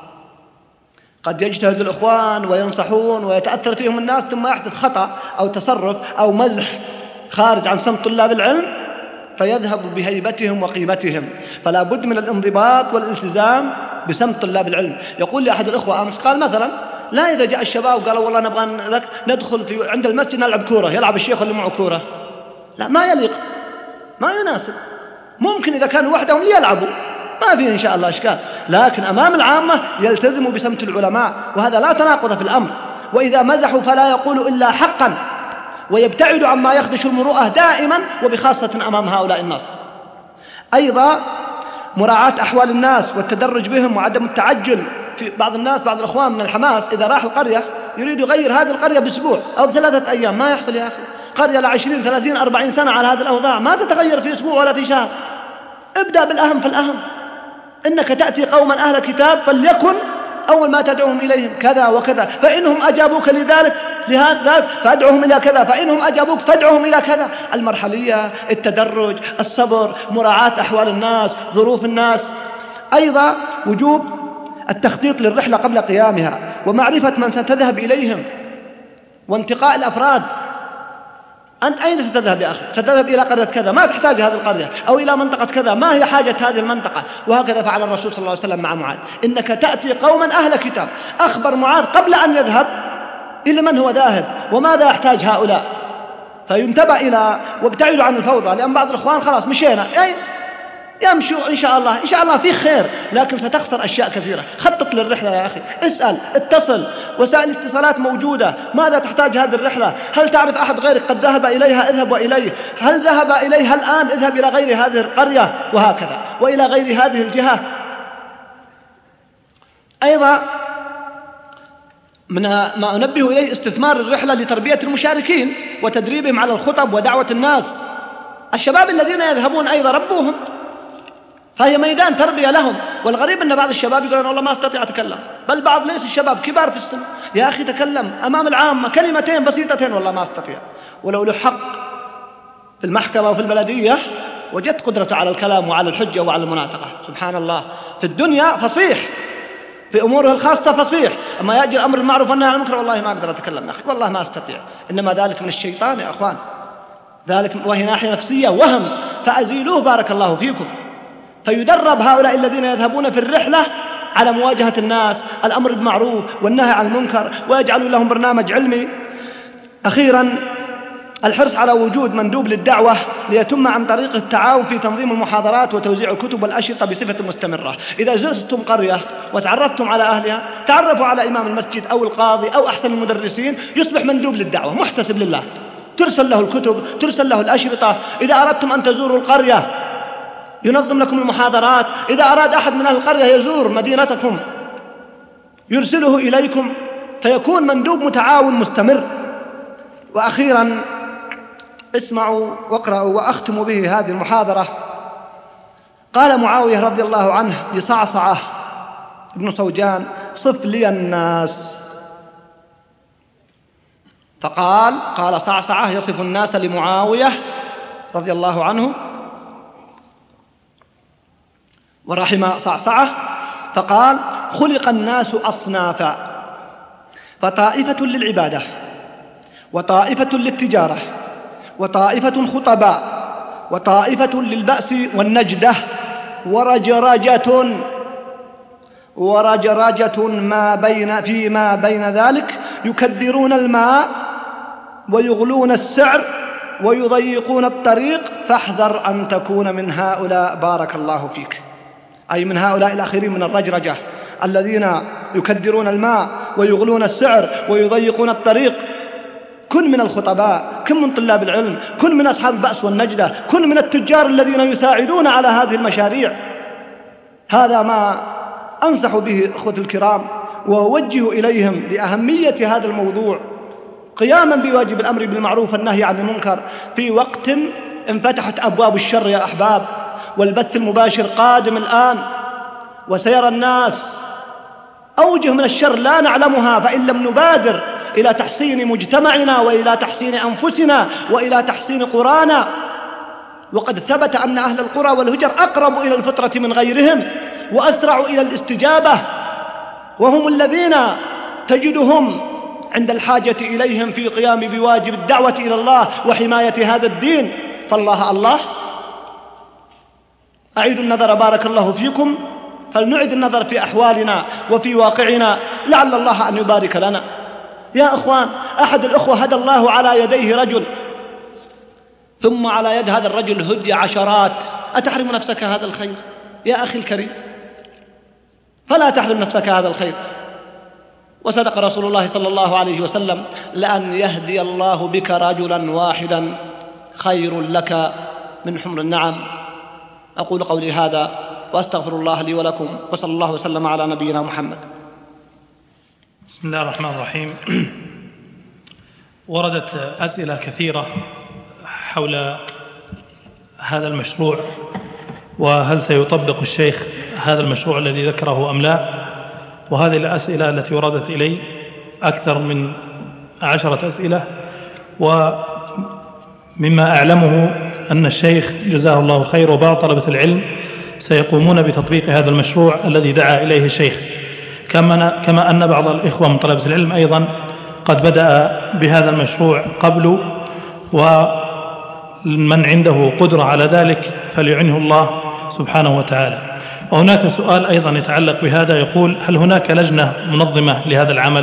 قد يجتهد الإخوان وينصحون ويتأثر فيهم الناس، ثم يحدث خطأ أو تصرف أو مزح خارج عن سمت طلاب العلم فيذهب بهيبتهم وقيمتهم. فلا بد من الانضباط والالتزام بسمت طلاب العلم. يقول لي أحد الإخوة أمس، قال مثلا لا إذا جاء الشباب وقالوا والله نبغى ندخل في عند المسجد نلعب كورة، يلعب الشيخ اللي معه كورة، لا، ما يليق، ما يناسب. ممكن إذا كانوا وحدهم ليلعبوا، ما فيه إن شاء الله إشكال، لكن أمام العامة يلتزموا بسمت العلماء، وهذا لا تناقض في الأمر. وإذا مزحوا فلا يقولوا إلا حقا، ويبتعدوا عما يخدش المروءة دائما، وبخاصة أمام هؤلاء الناس. أيضا مراعاة أحوال الناس والتدرج بهم وعدم التعجل. في بعض الناس، بعض الأخوان من الحماس إذا راح القرية يريد يغير هذه القرية بأسبوع أو بثلاثة أيام، ما يحصل يا أخي. قرية لعشرين ثلاثين أربعين سنة على هذه الأوضاع، ما تتغير في أسبوع ولا في شهر. ابدأ بالأهم فالأهم. إنك تأتي قوما أهل كتاب فليكن أول ما تدعوهم إليهم كذا وكذا، فإنهم أجابوك لذلك لهذا فادعوهم إلى كذا، فإنهم أجابوك فادعوهم إلى كذا. المرحلية، التدرج، الصبر، مراعاة أحوال الناس، ظروف الناس. أيضا وجوب التخطيط للرحلة قبل قيامها، ومعرفة من ستذهب إليهم، وانتقاء الأفراد. أنت أين ستذهب يا أخي؟ ستذهب إلى قرية كذا، ما تحتاج هذه القرية، أو إلى منطقة كذا، ما هي حاجة هذه المنطقة. وهكذا فعل الرسول صلى الله عليه وسلم مع معاذ، إنك تأتي قوما أهل كتاب. أخبر معاذ قبل أن يذهب إلى من هو ذاهب وماذا يحتاج هؤلاء، فينتبه إلى وابتعدوا عن الفوضى. لأن بعض الإخوان خلاص مشينا، أي يمشوا إن شاء الله، إن شاء الله في خير، لكن ستخسر أشياء كثيرة. خطط للرحلة يا أخي، اسأل، اتصل، وسائل الاتصالات موجودة. ماذا تحتاج هذه الرحلة؟ هل تعرف أحد غيرك قد ذهب إليها؟ اذهب وإليه. هل ذهب إليها الآن؟ اذهب إلى غير هذه القرية، وهكذا، وإلى غير هذه الجهة. أيضا من ما أنبه إليه استثمار الرحلة لتربية المشاركين وتدريبهم على الخطب ودعوة الناس. الشباب الذين يذهبون أيضا ربوهم، فهي ميدان تربية لهم. والغريب أن بعض الشباب يقولون والله ما أستطيع أتكلم، بل بعض ليس الشباب كبار في السن، يا أخي تكلم أمام العامة كلمتين بسيطتين، والله ما أستطيع. ولو له حق في المحكمة وفي البلدية وجدت قدرته على الكلام وعلى الحجة وعلى المناطقة. سبحان الله، في الدنيا فصيح، في أموره الخاصة فصيح، أما يأتي الأمر المعروف والنهي عن المنكر والله ما أقدر أتكلم يا أخي، والله ما أستطيع. إنما ذلك من الشيطان يا أخوان، ذلك وهي ناحية نفسية وهم، فأزيلوه بارك الله فيكم. فيدرب هؤلاء الذين يذهبون في الرحلة على مواجهة الناس، الأمر بالمعروف والنهي عن المنكر، ويجعلوا لهم برنامج علمي. أخيرا الحرص على وجود مندوب للدعوة ليتم عن طريق التعاون في تنظيم المحاضرات وتوزيع الكتب والأشرطة بصفة مستمرة. إذا زرتم قرية وتعرفتم على أهلها، تعرفوا على إمام المسجد أو القاضي أو أحسن المدرسين، يصبح مندوب للدعوة محتسب لله، ترسل له الكتب، ترسل له الأشرطة. إذا أردتم أن تزوروا القرية ينظم لكم المحاضرات. إذا أراد أحد من أهل القرية يزور مدينتكم يرسله إليكم، فيكون مندوب متعاون مستمر. وأخيرا اسمعوا واقرأوا وأختم به هذه المحاضرة. قال معاوية رضي الله عنه لصعصعة ابن صوجان: صف لي الناس. فقال قال صعصعة يصف الناس لمعاوية رضي الله عنه ورحم صعصعة، فقال: خلق الناس أصنافا، فطائفة للعبادة، وطائفة للتجارة، وطائفة خطباء، وطائفة للبأس والنجدة، ورجرجة ورجرجة ما بين فيما بين ذلك يكدرون الماء ويغلون السعر ويضيقون الطريق، فاحذر أن تكون من هؤلاء بارك الله فيك، أي من هؤلاء الآخرين من الرجرجة الذين يكدرون الماء ويغلون السعر ويضيقون الطريق. كن من الخطباء، كن من طلاب العلم، كن من أصحاب البأس والنجدة، كن من التجار الذين يساعدون على هذه المشاريع. هذا ما أنصح به أخوتي الكرام، وأوجه إليهم لأهمية هذا الموضوع، قياما بواجب الأمر بالمعروف والنهي عن المنكر في وقت انفتحت أبواب الشر يا أحباب، والبث المباشر قادم الآن، وسيرى الناس أوجه من الشر لا نعلمها، فإن لم نبادر إلى تحسين مجتمعنا وإلى تحسين أنفسنا وإلى تحسين قرانا. وقد ثبت أن أهل القرى والهجر أقرب إلى الفطرة من غيرهم وأسرع إلى الاستجابة، وهم الذين تجدهم عند الحاجة إليهم في قيام بواجب الدعوة إلى الله وحماية هذا الدين. فالله الله أعيد النظر بارك الله فيكم، فلنعد النظر في أحوالنا وفي واقعنا لعل الله أن يبارك لنا. يا أخوان، أحد الأخوة هدى الله على يديه رجل، ثم على يد هذا الرجل هدي عشرات. أتحرم نفسك هذا الخير يا أخي الكريم؟ فلا تحرم نفسك هذا الخير. وصدق رسول الله صلى الله عليه وسلم: لأن يهدي الله بك رجلا واحدا خير لك من حمر النعم. أقول قولي هذا وأستغفر الله لي ولكم، وصلى الله وسلم على نبينا محمد. بسم الله الرحمن الرحيم. وردت أسئلة كثيرة حول هذا المشروع، وهل سيطبق الشيخ هذا المشروع الذي ذكره أم لا. وهذه الأسئلة التي وردت إلي أكثر من عشرة أسئلة، ومما أعلمه أن الشيخ جزاه الله خير وبعض طلبة العلم سيقومون بتطبيق هذا المشروع الذي دعا إليه الشيخ، كما كما أن بعض الإخوة من طلبة العلم أيضا قد بدأ بهذا المشروع قبل، ومن عنده قدرة على ذلك فليعنه الله سبحانه وتعالى. وهناك سؤال أيضا يتعلق بهذا، يقول: هل هناك لجنة منظمة لهذا العمل؟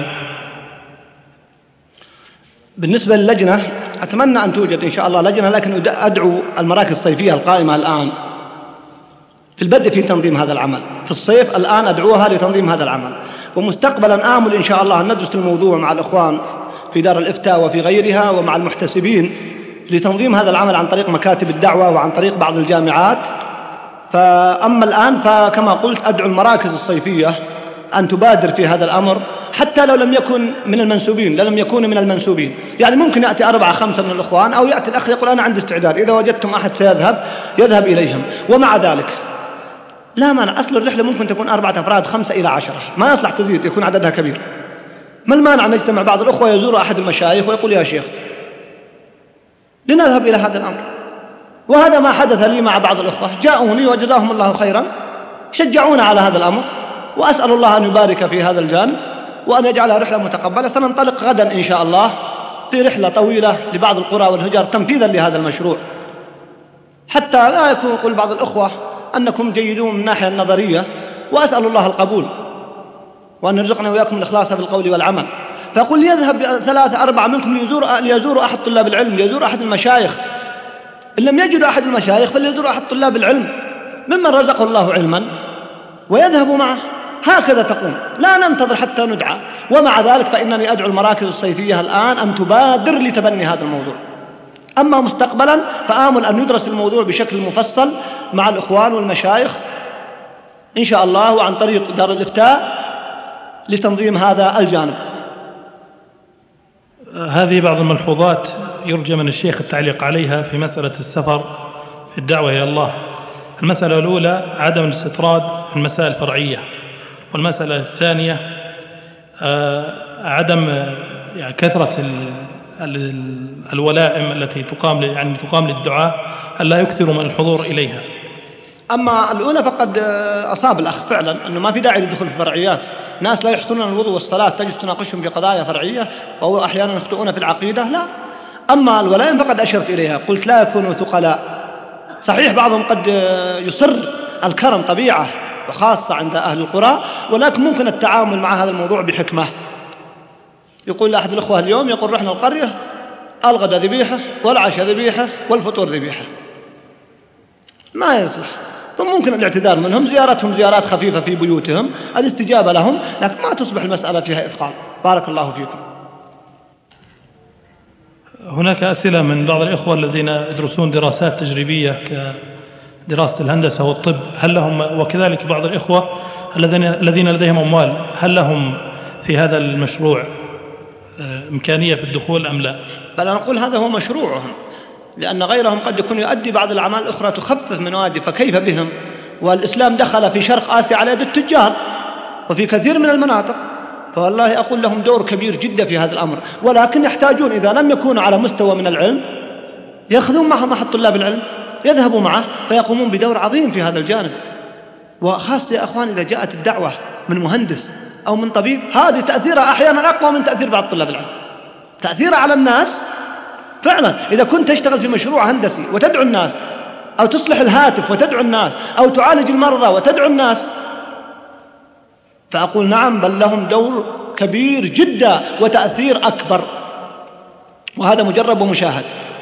بالنسبة للجنة أتمنى أن توجد إن شاء الله لجنة، لكن أدعو المراكز الصيفية القائمة الآن في البدء في تنظيم هذا العمل في الصيف، الآن أدعوها لتنظيم هذا العمل. ومستقبلا آمل إن شاء الله أن ندرس الموضوع مع الإخوان في دار الإفتاء وفي غيرها ومع المحتسبين لتنظيم هذا العمل عن طريق مكاتب الدعوة وعن طريق بعض الجامعات. فأما الآن فكما قلت أدعو المراكز الصيفية أن تبادر في هذا الأمر، حتى لو لم يكن من المنسوبين، لو لم يكونوا من المنسوبين، يعني ممكن يأتي أربعة خمسة من الإخوان، أو يأتي الأخ يقول أنا عندي استعداد، إذا وجدتم أحد سيذهب يذهب إليهم. ومع ذلك لا مانع، أصل الرحلة ممكن تكون أربعة أفراد خمسة إلى عشرة، ما يصلح تزيد، يكون عددها كبير. ما المانع أن نجتمع بعض الأخوة يزور أحد المشايخ ويقول: يا شيخ لنذهب إلى هذا الأمر. وهذا ما حدث لي مع بعض الأخوة، جاءوني وجزاهم الله خيرا، شجعونا على هذا الأمر، وأسأل الله أن يبارك في هذا الجانب وأن يجعلها رحلة متقبلة. سننطلق غدا إن شاء الله في رحلة طويلة لبعض القرى والهجر تنفيذا لهذا المشروع، حتى لا يكون يقول بعض الأخوة أنكم جيدون من الناحية النظرية، وأسأل الله القبول وأن يرزقنا وإياكم الإخلاص في القول والعمل. فقل يذهب ثلاثة أربعة منكم ليزور, ليزور أحد طلاب العلم، ليزور أحد المشايخ. إن لم يجدوا أحد المشايخ فليزور أحد طلاب العلم ممن رزقه الله علما ويذهبوا معه. هكذا تقوم، لا ننتظر حتى ندعى. ومع ذلك فإنني أدعو المراكز الصيفية الآن أن تبادر لتبني هذا الموضوع. أما مستقبلا فآمل أن يدرس الموضوع بشكل مفصل مع الإخوان والمشايخ إن شاء الله، وعن طريق دار الإفتاء لتنظيم هذا الجانب. هذه بعض الملحوظات يرجى من الشيخ التعليق عليها في مسألة السفر في الدعوة إلى الله. المسألة الأولى عدم الاستطراد في المسائل الفرعية، والمسألة الثانية عدم يعني كثرة الولائم التي تقام يعني تقام للدعاء، ألا يكثروا من الحضور إليها. أما الأولى فقد أصاب الأخ فعلا أنه ما في داعي للدخول في الفرعيات، ناس لا يحسنون الوضوء والصلاة تجد تناقشهم في قضايا فرعية أو أحيانا يخطئون في العقيدة، لا. أما الولائم فقد أشرت إليها، قلت لا يكونوا ثقلاء. صحيح بعضهم قد يصر، الكرم طبيعة وخاصة عند أهل القرى، ولكن ممكن التعامل مع هذا الموضوع بحكمة. يقول أحد الأخوة اليوم، يقول رحنا القرية الغداء ذبيحة والعشاء ذبيحة والفطور ذبيحة، ما يصلح. فممكن الاعتذار منهم، زيارتهم زيارات خفيفة في بيوتهم، الاستجابة لهم، لكن ما تصبح المسألة فيها إثقال. بارك الله فيكم. هناك أسئلة من بعض الإخوة الذين يدرسون دراسات تجريبية كدراسة الهندسة والطب، هل لهم، وكذلك بعض الإخوة الذين لديهم أموال، هل لهم في هذا المشروع إمكانية في الدخول أم لا؟ بل نقول هذا هو مشروعهم، لأن غيرهم قد يكون يؤدي بعض الأعمال الأخرى تخفف من واجب، فكيف بهم؟ والإسلام دخل في شرق آسيا على يد التجار وفي كثير من المناطق، فوالله أقول لهم دور كبير جدا في هذا الأمر، ولكن يحتاجون إذا لم يكونوا على مستوى من العلم يأخذون معهم أحد طلاب العلم، يذهبوا معه فيقومون بدور عظيم في هذا الجانب. وخاصة يا أخوان إذا جاءت الدعوة من مهندس أو من طبيب، هذه تأثيرها أحيانا أقوى من تأثير بعض طلاب العلم. تأثيرها على الناس فعلا، إذا كنت تشتغل في مشروع هندسي وتدعو الناس، أو تصلح الهاتف وتدعو الناس، أو تعالج المرضى وتدعو الناس، فأقول نعم، بل لهم دور كبير جدا وتأثير أكبر، وهذا مجرب ومشاهد.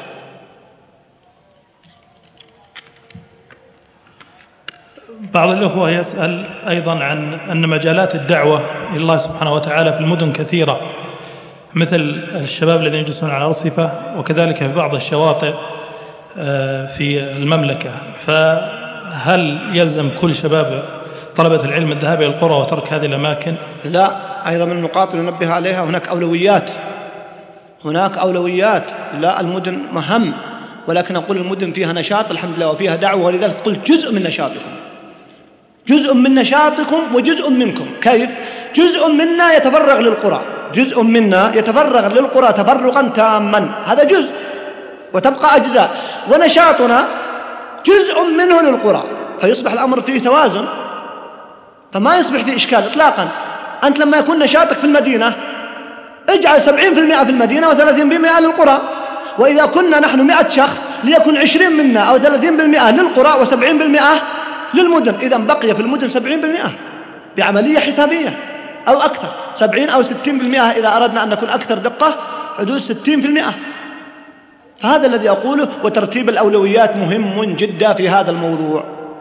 بعض الأخوة يسأل أيضا عن أن مجالات الدعوة إلى الله سبحانه وتعالى في المدن كثيرة، مثل الشباب الذين يجلسون على رصفة، وكذلك في بعض الشواطئ في المملكة، فهل يلزم كل شباب طلبة العلم الذهاب إلى القرى وترك هذه الأماكن؟ لا، أيضا من النقاط اللي ننبه عليها، هناك أولويات، هناك أولويات. لا، المدن مهم، ولكن أقول المدن فيها نشاط الحمد لله وفيها دعوة، ولذلك قلت جزء من نشاطكم، جزء من نشاطكم وجزء منكم. كيف؟ جزء منا يتفرغ للقرى، جزء منا يتفرغ للقرى تفرغا تاما، هذا جزء، وتبقى أجزاء، ونشاطنا جزء منه للقرى، فيصبح الأمر فيه توازن، فما يصبح فيه إشكال إطلاقا. أنت لما يكون نشاطك في المدينة اجعل سبعين بالمئة في المدينة وثلاثين بالمئة للقرى، وإذا كنا نحن مئة شخص ليكن عشرين منا أو ثلاثين بالمئة للقرى وسبعين بالمئة للمدن، إذا بقي في المدن سبعين بالمئة بعملية حسابية أو أكثر، سبعين أو ستين بالمئة إذا أردنا أن نكون أكثر دقة، حدود ستين بالمئة. فهذا الذي أقوله، وترتيب الأولويات مهم جدا في هذا الموضوع.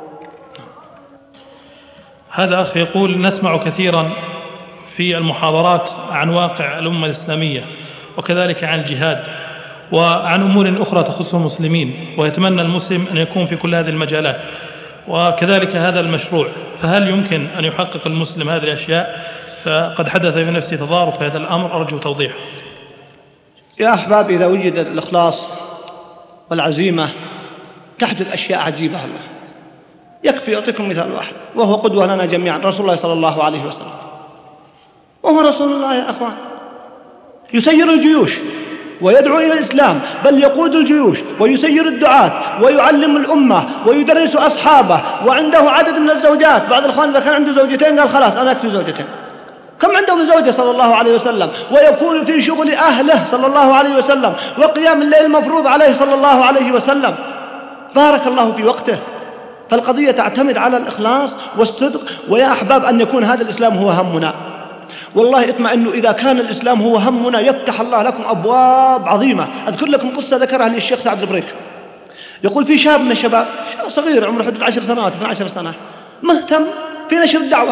هذا أخ يقول: نسمع كثيرا في المحاضرات عن واقع الأمة الإسلامية، وكذلك عن الجهاد وعن أمور أخرى تخص المسلمين، ويتمنى المسلم أن يكون في كل هذه المجالات، وكذلك هذا المشروع، فهل يمكن أن يحقق المسلم هذه الأشياء؟ فقد حدث في نفسي تضارب في هذا الأمر، أرجو توضيح. يا أحباب، إذا وجد الإخلاص والعزيمة تحدث أشياء عجيبة. الله يكفي أعطيكم مثال واحد وهو قدوة لنا جميعا، رسول الله صلى الله عليه وسلم، وهو رسول الله يا أخوان، يسير الجيوش ويدعو إلى الإسلام، بل يقود الجيوش ويسير الدعاة ويعلم الأمة ويدرس أصحابه، وعنده عدد من الزوجات. بعض الأخوان إذا كان عنده زوجتين قال خلاص أنا أكفي زوجتين، كم عنده من زوجة صلى الله عليه وسلم، ويكون في شغل أهله صلى الله عليه وسلم، وقيام الليل المفروض عليه صلى الله عليه وسلم، بارك الله في وقته. فالقضية تعتمد على الإخلاص والصدق. ويا أحباب، أن يكون هذا الإسلام هو همنا، والله اطمئنوا، إذا كان الإسلام هو همنا يفتح الله لكم أبواب عظيمة. أذكر لكم قصة ذكرها لي الشيخ سعد البريك، يقول في شاب من الشباب صغير عمره حدود عشر سنوات اثنتي عشرة سنة مهتم في نشر الدعوة،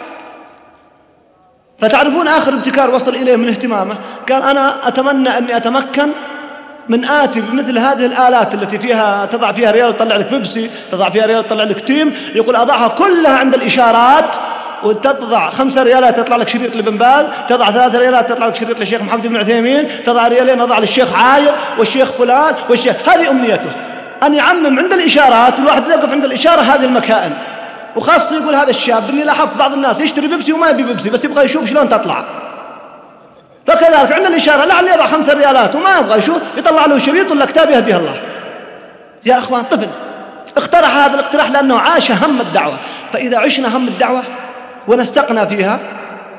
فتعرفون آخر ابتكار وصل إليه من اهتمامه، قال أنا أتمنى أني أتمكن من آتي بمثل هذه الآلات التي فيها تضع فيها ريال تطلع لك بيبسي، تضع فيها ريال تطلع لك تيم، يقول أضعها كلها عند الإشارات، وتضع خمسة ريالات تطلع لك شريط لابن باز، تضع ثلاثة ريالات تطلع لك شريط للشيخ محمد بن عثيمين، تضع ريالين أضع للشيخ عاير والشيخ فلان والشيخ. هذه أمنيته، أن يعمم عند الإشارات، والواحد يقف عند الإشارة هذه المكائن. وخاصة يقول هذا الشاب إني لاحظت بعض الناس يشتري بيبسي وما يبي بيبسي، بس يبغى يشوف شلون تطلع، فكذلك عند الإشارة لعل يضع خمسة ريالات وما يبغى يشوف، يطلع له شريط ولا كتاب يهديه الله. يا أخوان، طفل اقترح هذا الاقتراح لأنه عاش هم الدعوة، فإذا عشنا هم الدعوة ونستقنا فيها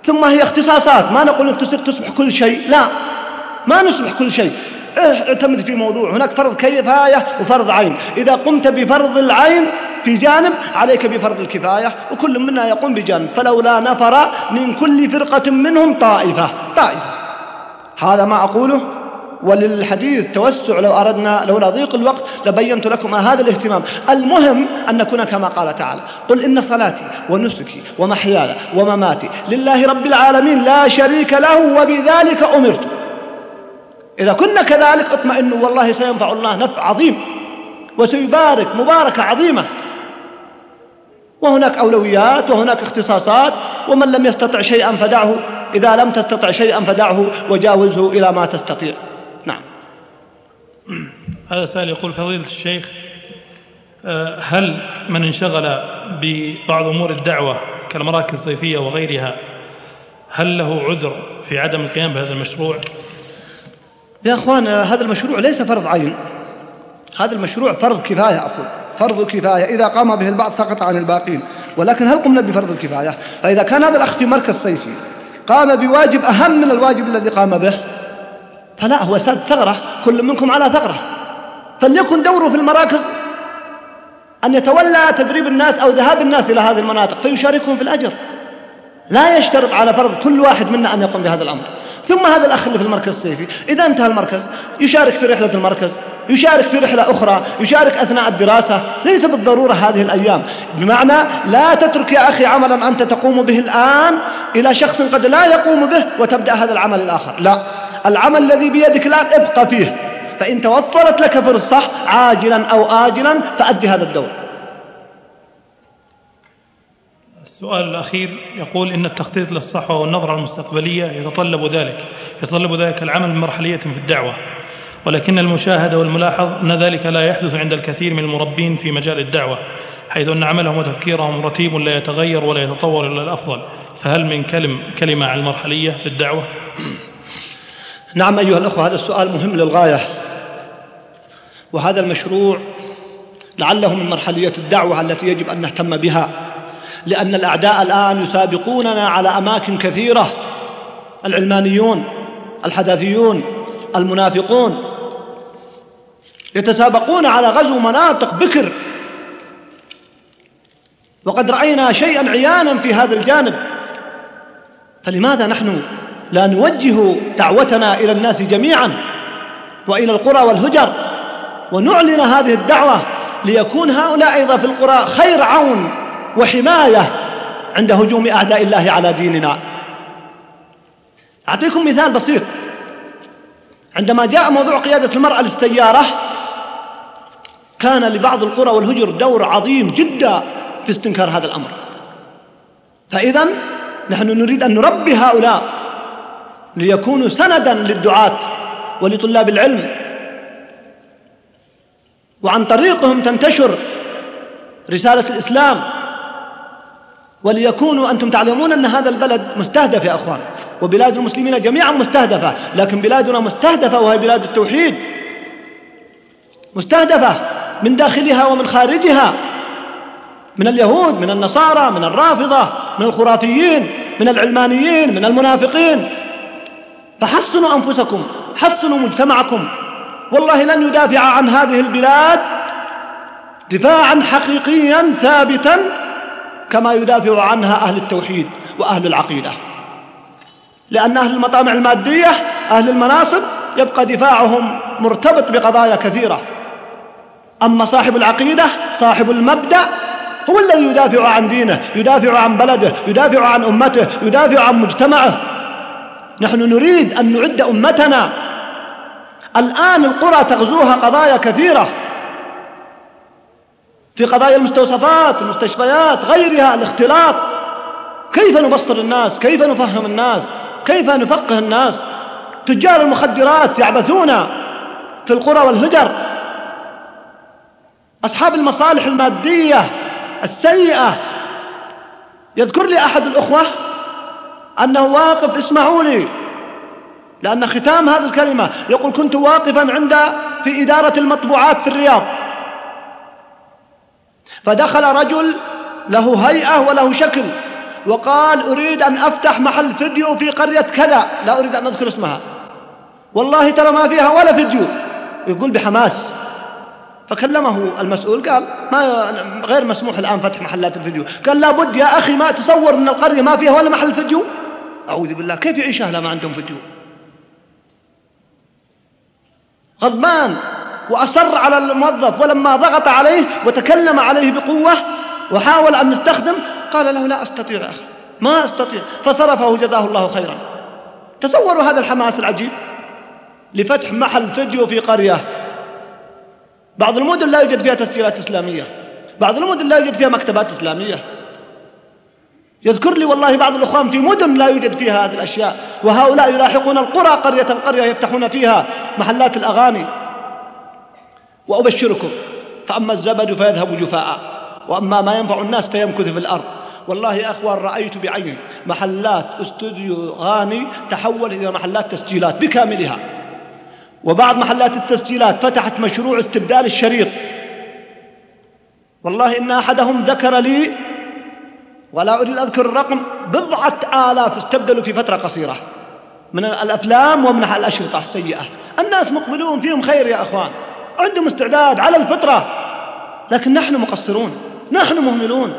ثم هي اختصاصات، ما نقول أنك تصبح كل شيء، لا، ما نصبح كل شيء. اعتمد في موضوع، هناك فرض كفاية وفرض عين، إذا قمت بفرض العين في جانب عليك بفرض الكفاية، وكل منا يقوم بجانب. فلولا نفر من كل فرقة منهم طائفة طائفة هذا ما أقوله. وللحديث توسع، لو أردنا لولا ضيق الوقت لبينت لكم هذا الاهتمام. المهم أن نكون كما قال تعالى: قل إن صلاتي ونسكي ومحياي ومماتي لله رب العالمين لا شريك له وبذلك أمرت. إذا كنا كذلك اطمئنوا، والله سينفع الله نفع عظيم وسيبارك مباركة عظيمة. وهناك أولويات وهناك اختصاصات، ومن لم يستطع شيئا فدعه، إذا لم تستطع شيئا فدعه وجاوزه إلى ما تستطيع. نعم. هذا سائل يقول: فضيلة الشيخ، هل من انشغل ببعض أمور الدعوة كالمراكز الصيفية وغيرها هل له عذر في عدم القيام بهذا المشروع؟ يا أخوان، هذا المشروع ليس فرض عين، هذا المشروع فرض كفاية. أقول فرض كفاية، إذا قام به البعض سقط عن الباقين. ولكن هل قمنا بفرض الكفاية؟ فإذا كان هذا الأخ في مركز صيفي قام بواجب أهم من الواجب الذي قام به، فلا، هو ساد ثغرة، كل منكم على ثغرة. فليكن دوره في المراكز أن يتولى تدريب الناس أو ذهاب الناس إلى هذه المناطق فيشاركهم في الأجر، لا يشترط على فرض كل واحد منا أن يقوم بهذا الأمر. ثم هذا الأخ اللي في المركز الصيفي إذا انتهى المركز يشارك في رحلة المركز، يشارك في رحلة أخرى، يشارك أثناء الدراسة، ليس بالضرورة هذه الأيام. بمعنى لا تترك يا أخي عملا أنت تقوم به الآن إلى شخص قد لا يقوم به وتبدأ هذا العمل الآخر، لا، العمل الذي بيدك الآن ابقى فيه، فإن توفرت لك فرصة عاجلا أو آجلا فأدي هذا الدور. السؤال الأخير يقول: إن التخطيط للصحوة والنظرة المستقبلية يتطلب ذلك يتطلب ذلك العمل بمرحلية في الدعوة، ولكن المشاهدة والملاحظ أن ذلك لا يحدث عند الكثير من المربين في مجال الدعوة، حيث أن عملهم وتفكيرهم رتيب لا يتغير ولا يتطور إلى الأفضل. فهل من كلم كلمة عن المرحلية في الدعوة؟ نعم أيها الأخوة، هذا السؤال مهم للغاية، وهذا المشروع لعله من مرحلية الدعوة التي يجب أن نهتم بها، لأن الأعداء الآن يسابقوننا على أماكن كثيرة، العلمانيون، الحداثيون، المنافقون، يتسابقون على غزو مناطق بكر، وقد رأينا شيئا عيانا في هذا الجانب. فلماذا نحن لا نوجه دعوتنا إلى الناس جميعا وإلى القرى والهجر ونعلن هذه الدعوة، ليكون هؤلاء أيضا في القرى خير عون وحماية عند هجوم أعداء الله على ديننا. أعطيكم مثال بسيط. عندما جاء موضوع قيادة المرأة للسيارة كان لبعض القرى والهجر دور عظيم جدا في استنكار هذا الأمر. فإذا نحن نريد أن نربي هؤلاء ليكونوا سندا للدعاة ولطلاب العلم، وعن طريقهم تنتشر رسالة الإسلام، وليكونوا، أنتم تعلمون أن هذا البلد مستهدف يا أخوان، وبلاد المسلمين جميعا مستهدفة، لكن بلادنا مستهدفة وهي بلاد التوحيد، مستهدفة من داخلها ومن خارجها، من اليهود، من النصارى، من الرافضة، من الخرافيين، من العلمانيين، من المنافقين. فحصنوا أنفسكم، حصنوا مجتمعكم، والله لن يدافع عن هذه البلاد دفاعا حقيقيا ثابتا كما يدافع عنها أهل التوحيد وأهل العقيدة. لأن أهل المطامع المادية، أهل المناصب، يبقى دفاعهم مرتبط بقضايا كثيرة. أما صاحب العقيدة، صاحب المبدأ، هو الذي يدافع عن دينه، يدافع عن بلده، يدافع عن أمته، يدافع عن مجتمعه. نحن نريد أن نعد أمتنا. الآن القرى تغزوها قضايا كثيرة، في قضايا المستوصفات، المستشفيات، غيرها، الاختلاط. كيف نبصر الناس؟ كيف نفهم الناس؟ كيف نفقه الناس؟ تجار المخدرات يعبثون في القرى والهجر، أصحاب المصالح المادية السيئة. يذكر لي أحد الأخوة أنه واقف، اسمعوا لي لأن ختام هذه الكلمة، يقول: كنت واقفا عند في إدارة المطبوعات في الرياض، فدخل رجل له هيئة وله شكل، وقال أريد أن أفتح محل فيديو في قرية كذا، لا أريد أن أذكر اسمها، والله ترى ما فيها ولا فيديو، يقول بحماس. فكلمه المسؤول قال ما غير مسموح الآن فتح محلات الفيديو. قال لابد يا أخي، ما تصور من القرية ما فيها ولا محل فيديو؟ أعوذ بالله، كيف يعيش أهلها ما عندهم فيديو؟ غضبان وأصر على الموظف، ولما ضغط عليه وتكلم عليه بقوة وحاول أن يستخدم قال له لا أستطيع يا أخي، ما أستطيع، فصرفه جزاه الله خيرا. تصوروا هذا الحماس العجيب لفتح محل فيديو في قرية. بعض المدن لا يوجد فيها تسجيلات إسلامية، بعض المدن لا يوجد فيها مكتبات إسلامية. يذكر لي والله بعض الأخوان في مدن لا يوجد فيها هذه الأشياء، وهؤلاء يلاحقون القرى قرية قرية يفتحون فيها محلات الأغاني. وأبشركم، فأما الزبد فيذهب جفاء، وأما ما ينفع الناس فيمكث في الأرض. والله يا أخوان رأيت بعيني محلات استوديو غاني تحول إلى محلات تسجيلات بكاملها، وبعض محلات التسجيلات فتحت مشروع استبدال الشريط. والله إن أحدهم ذكر لي، ولا أريد أذكر الرقم، بضعة آلاف استبدلوا في فترة قصيرة من الأفلام ومن الأشرطة السيئة. الناس مقبلون، فيهم خير يا أخوان، عندهم استعداد على الفطرة، لكن نحن مقصرون، نحن مهملون.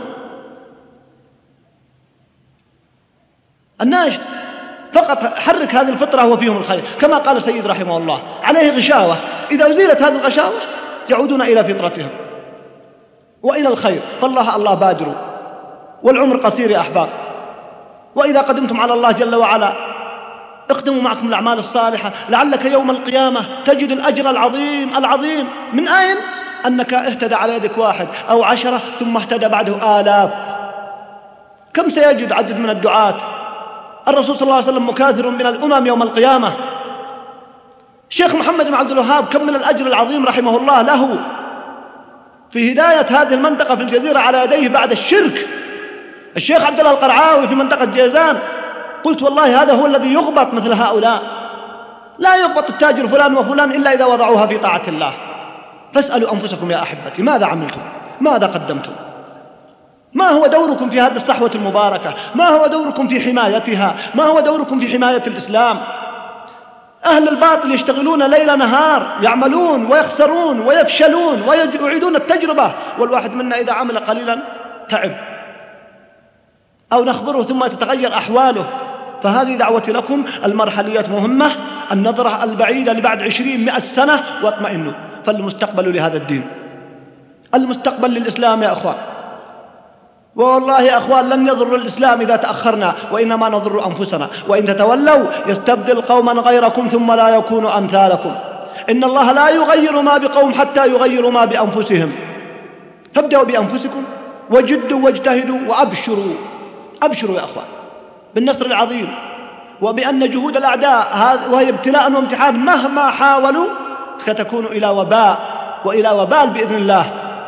الناس فقط حرك هذه الفطرة وفيهم الخير، كما قال سيد رحمه الله عليه غشاوة، إذا أزيلت هذه الغشاوة يعودون إلى فطرتهم وإلى الخير. فالله الله بادروا، والعمر قصير يا أحباب، وإذا قدمتم على الله جل وعلا اقدموا معكم الأعمال الصالحة، لعلك يوم القيامة تجد الأجر العظيم العظيم. من أين؟ أنك اهتدى على يدك واحد أو عشرة ثم اهتدى بعده آلاف. كم سيجد عدد من الدعاة؟ الرسول صلى الله عليه وسلم مكاثر من الأمم يوم القيامة. شيخ محمد بن عبد الوهاب كم من الأجر العظيم رحمه الله له في هداية هذه المنطقة في الجزيرة على يديه بعد الشرك. الشيخ عبد الله القرعاوي في منطقة جيزان، قلت والله هذا هو الذي يغبط مثل هؤلاء. لا يغبط التاجر فلان وفلان إلا إذا وضعوها في طاعة الله. فاسألوا أنفسكم يا أحبتي، ماذا عملتم؟ ماذا قدمتم؟ ما هو دوركم في هذه الصحوة المباركة؟ ما هو دوركم في حمايتها؟ ما هو دوركم في حماية الإسلام؟ أهل الباطل يشتغلون ليل نهار، يعملون ويخسرون ويفشلون ويعيدون التجربة، والواحد منا إذا عمل قليلا تعب أو نخبره ثم تتغير أحواله. فهذه دعوتي لكم المرحلية مهمة، النظرة البعيدة لبعد عشرين مئة سنة، واطمئنوا، فالمستقبل لهذا الدين، المستقبل للإسلام يا أخوان. والله يا أخوان لن يضر الإسلام إذا تأخرنا، وإنما نضر أنفسنا. وإن تتولوا يستبدل قوما غيركم ثم لا يكونوا أمثالكم. إن الله لا يغير ما بقوم حتى يغيروا ما بأنفسهم. فابدأوا بأنفسكم وجدوا واجتهدوا وأبشروا، أبشروا يا أخوان بالنصر العظيم، وبأن جهود الأعداء وهي ابتلاء وامتحان مهما حاولوا ستكون إلى وباء وإلى وبال بإذن الله.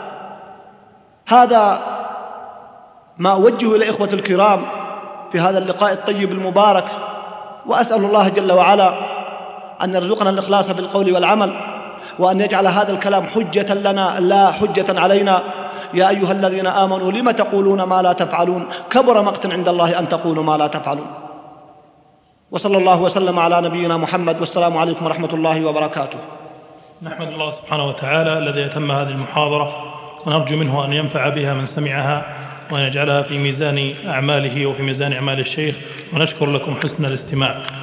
هذا ما أوجه إلى إخوة الكرام في هذا اللقاء الطيب المبارك، وأسأل الله جل وعلا أن يرزقنا الإخلاص في القول والعمل، وأن يجعل هذا الكلام حجة لنا لا حجة علينا. يا أيها الذين آمنوا لم تقولون ما لا تفعلون، كبر مقتا عند الله أن تقولوا ما لا تفعلون. وصلى الله وسلم على نبينا محمد، والسلام عليكم ورحمة الله وبركاته. نحمد الله سبحانه وتعالى الذي أتم هذه المحاضرة، ونرجو منه أن ينفع بها من سمعها وأن يجعلها في ميزان أعماله وفي ميزان أعمال الشيخ، ونشكر لكم حسن الاستماع.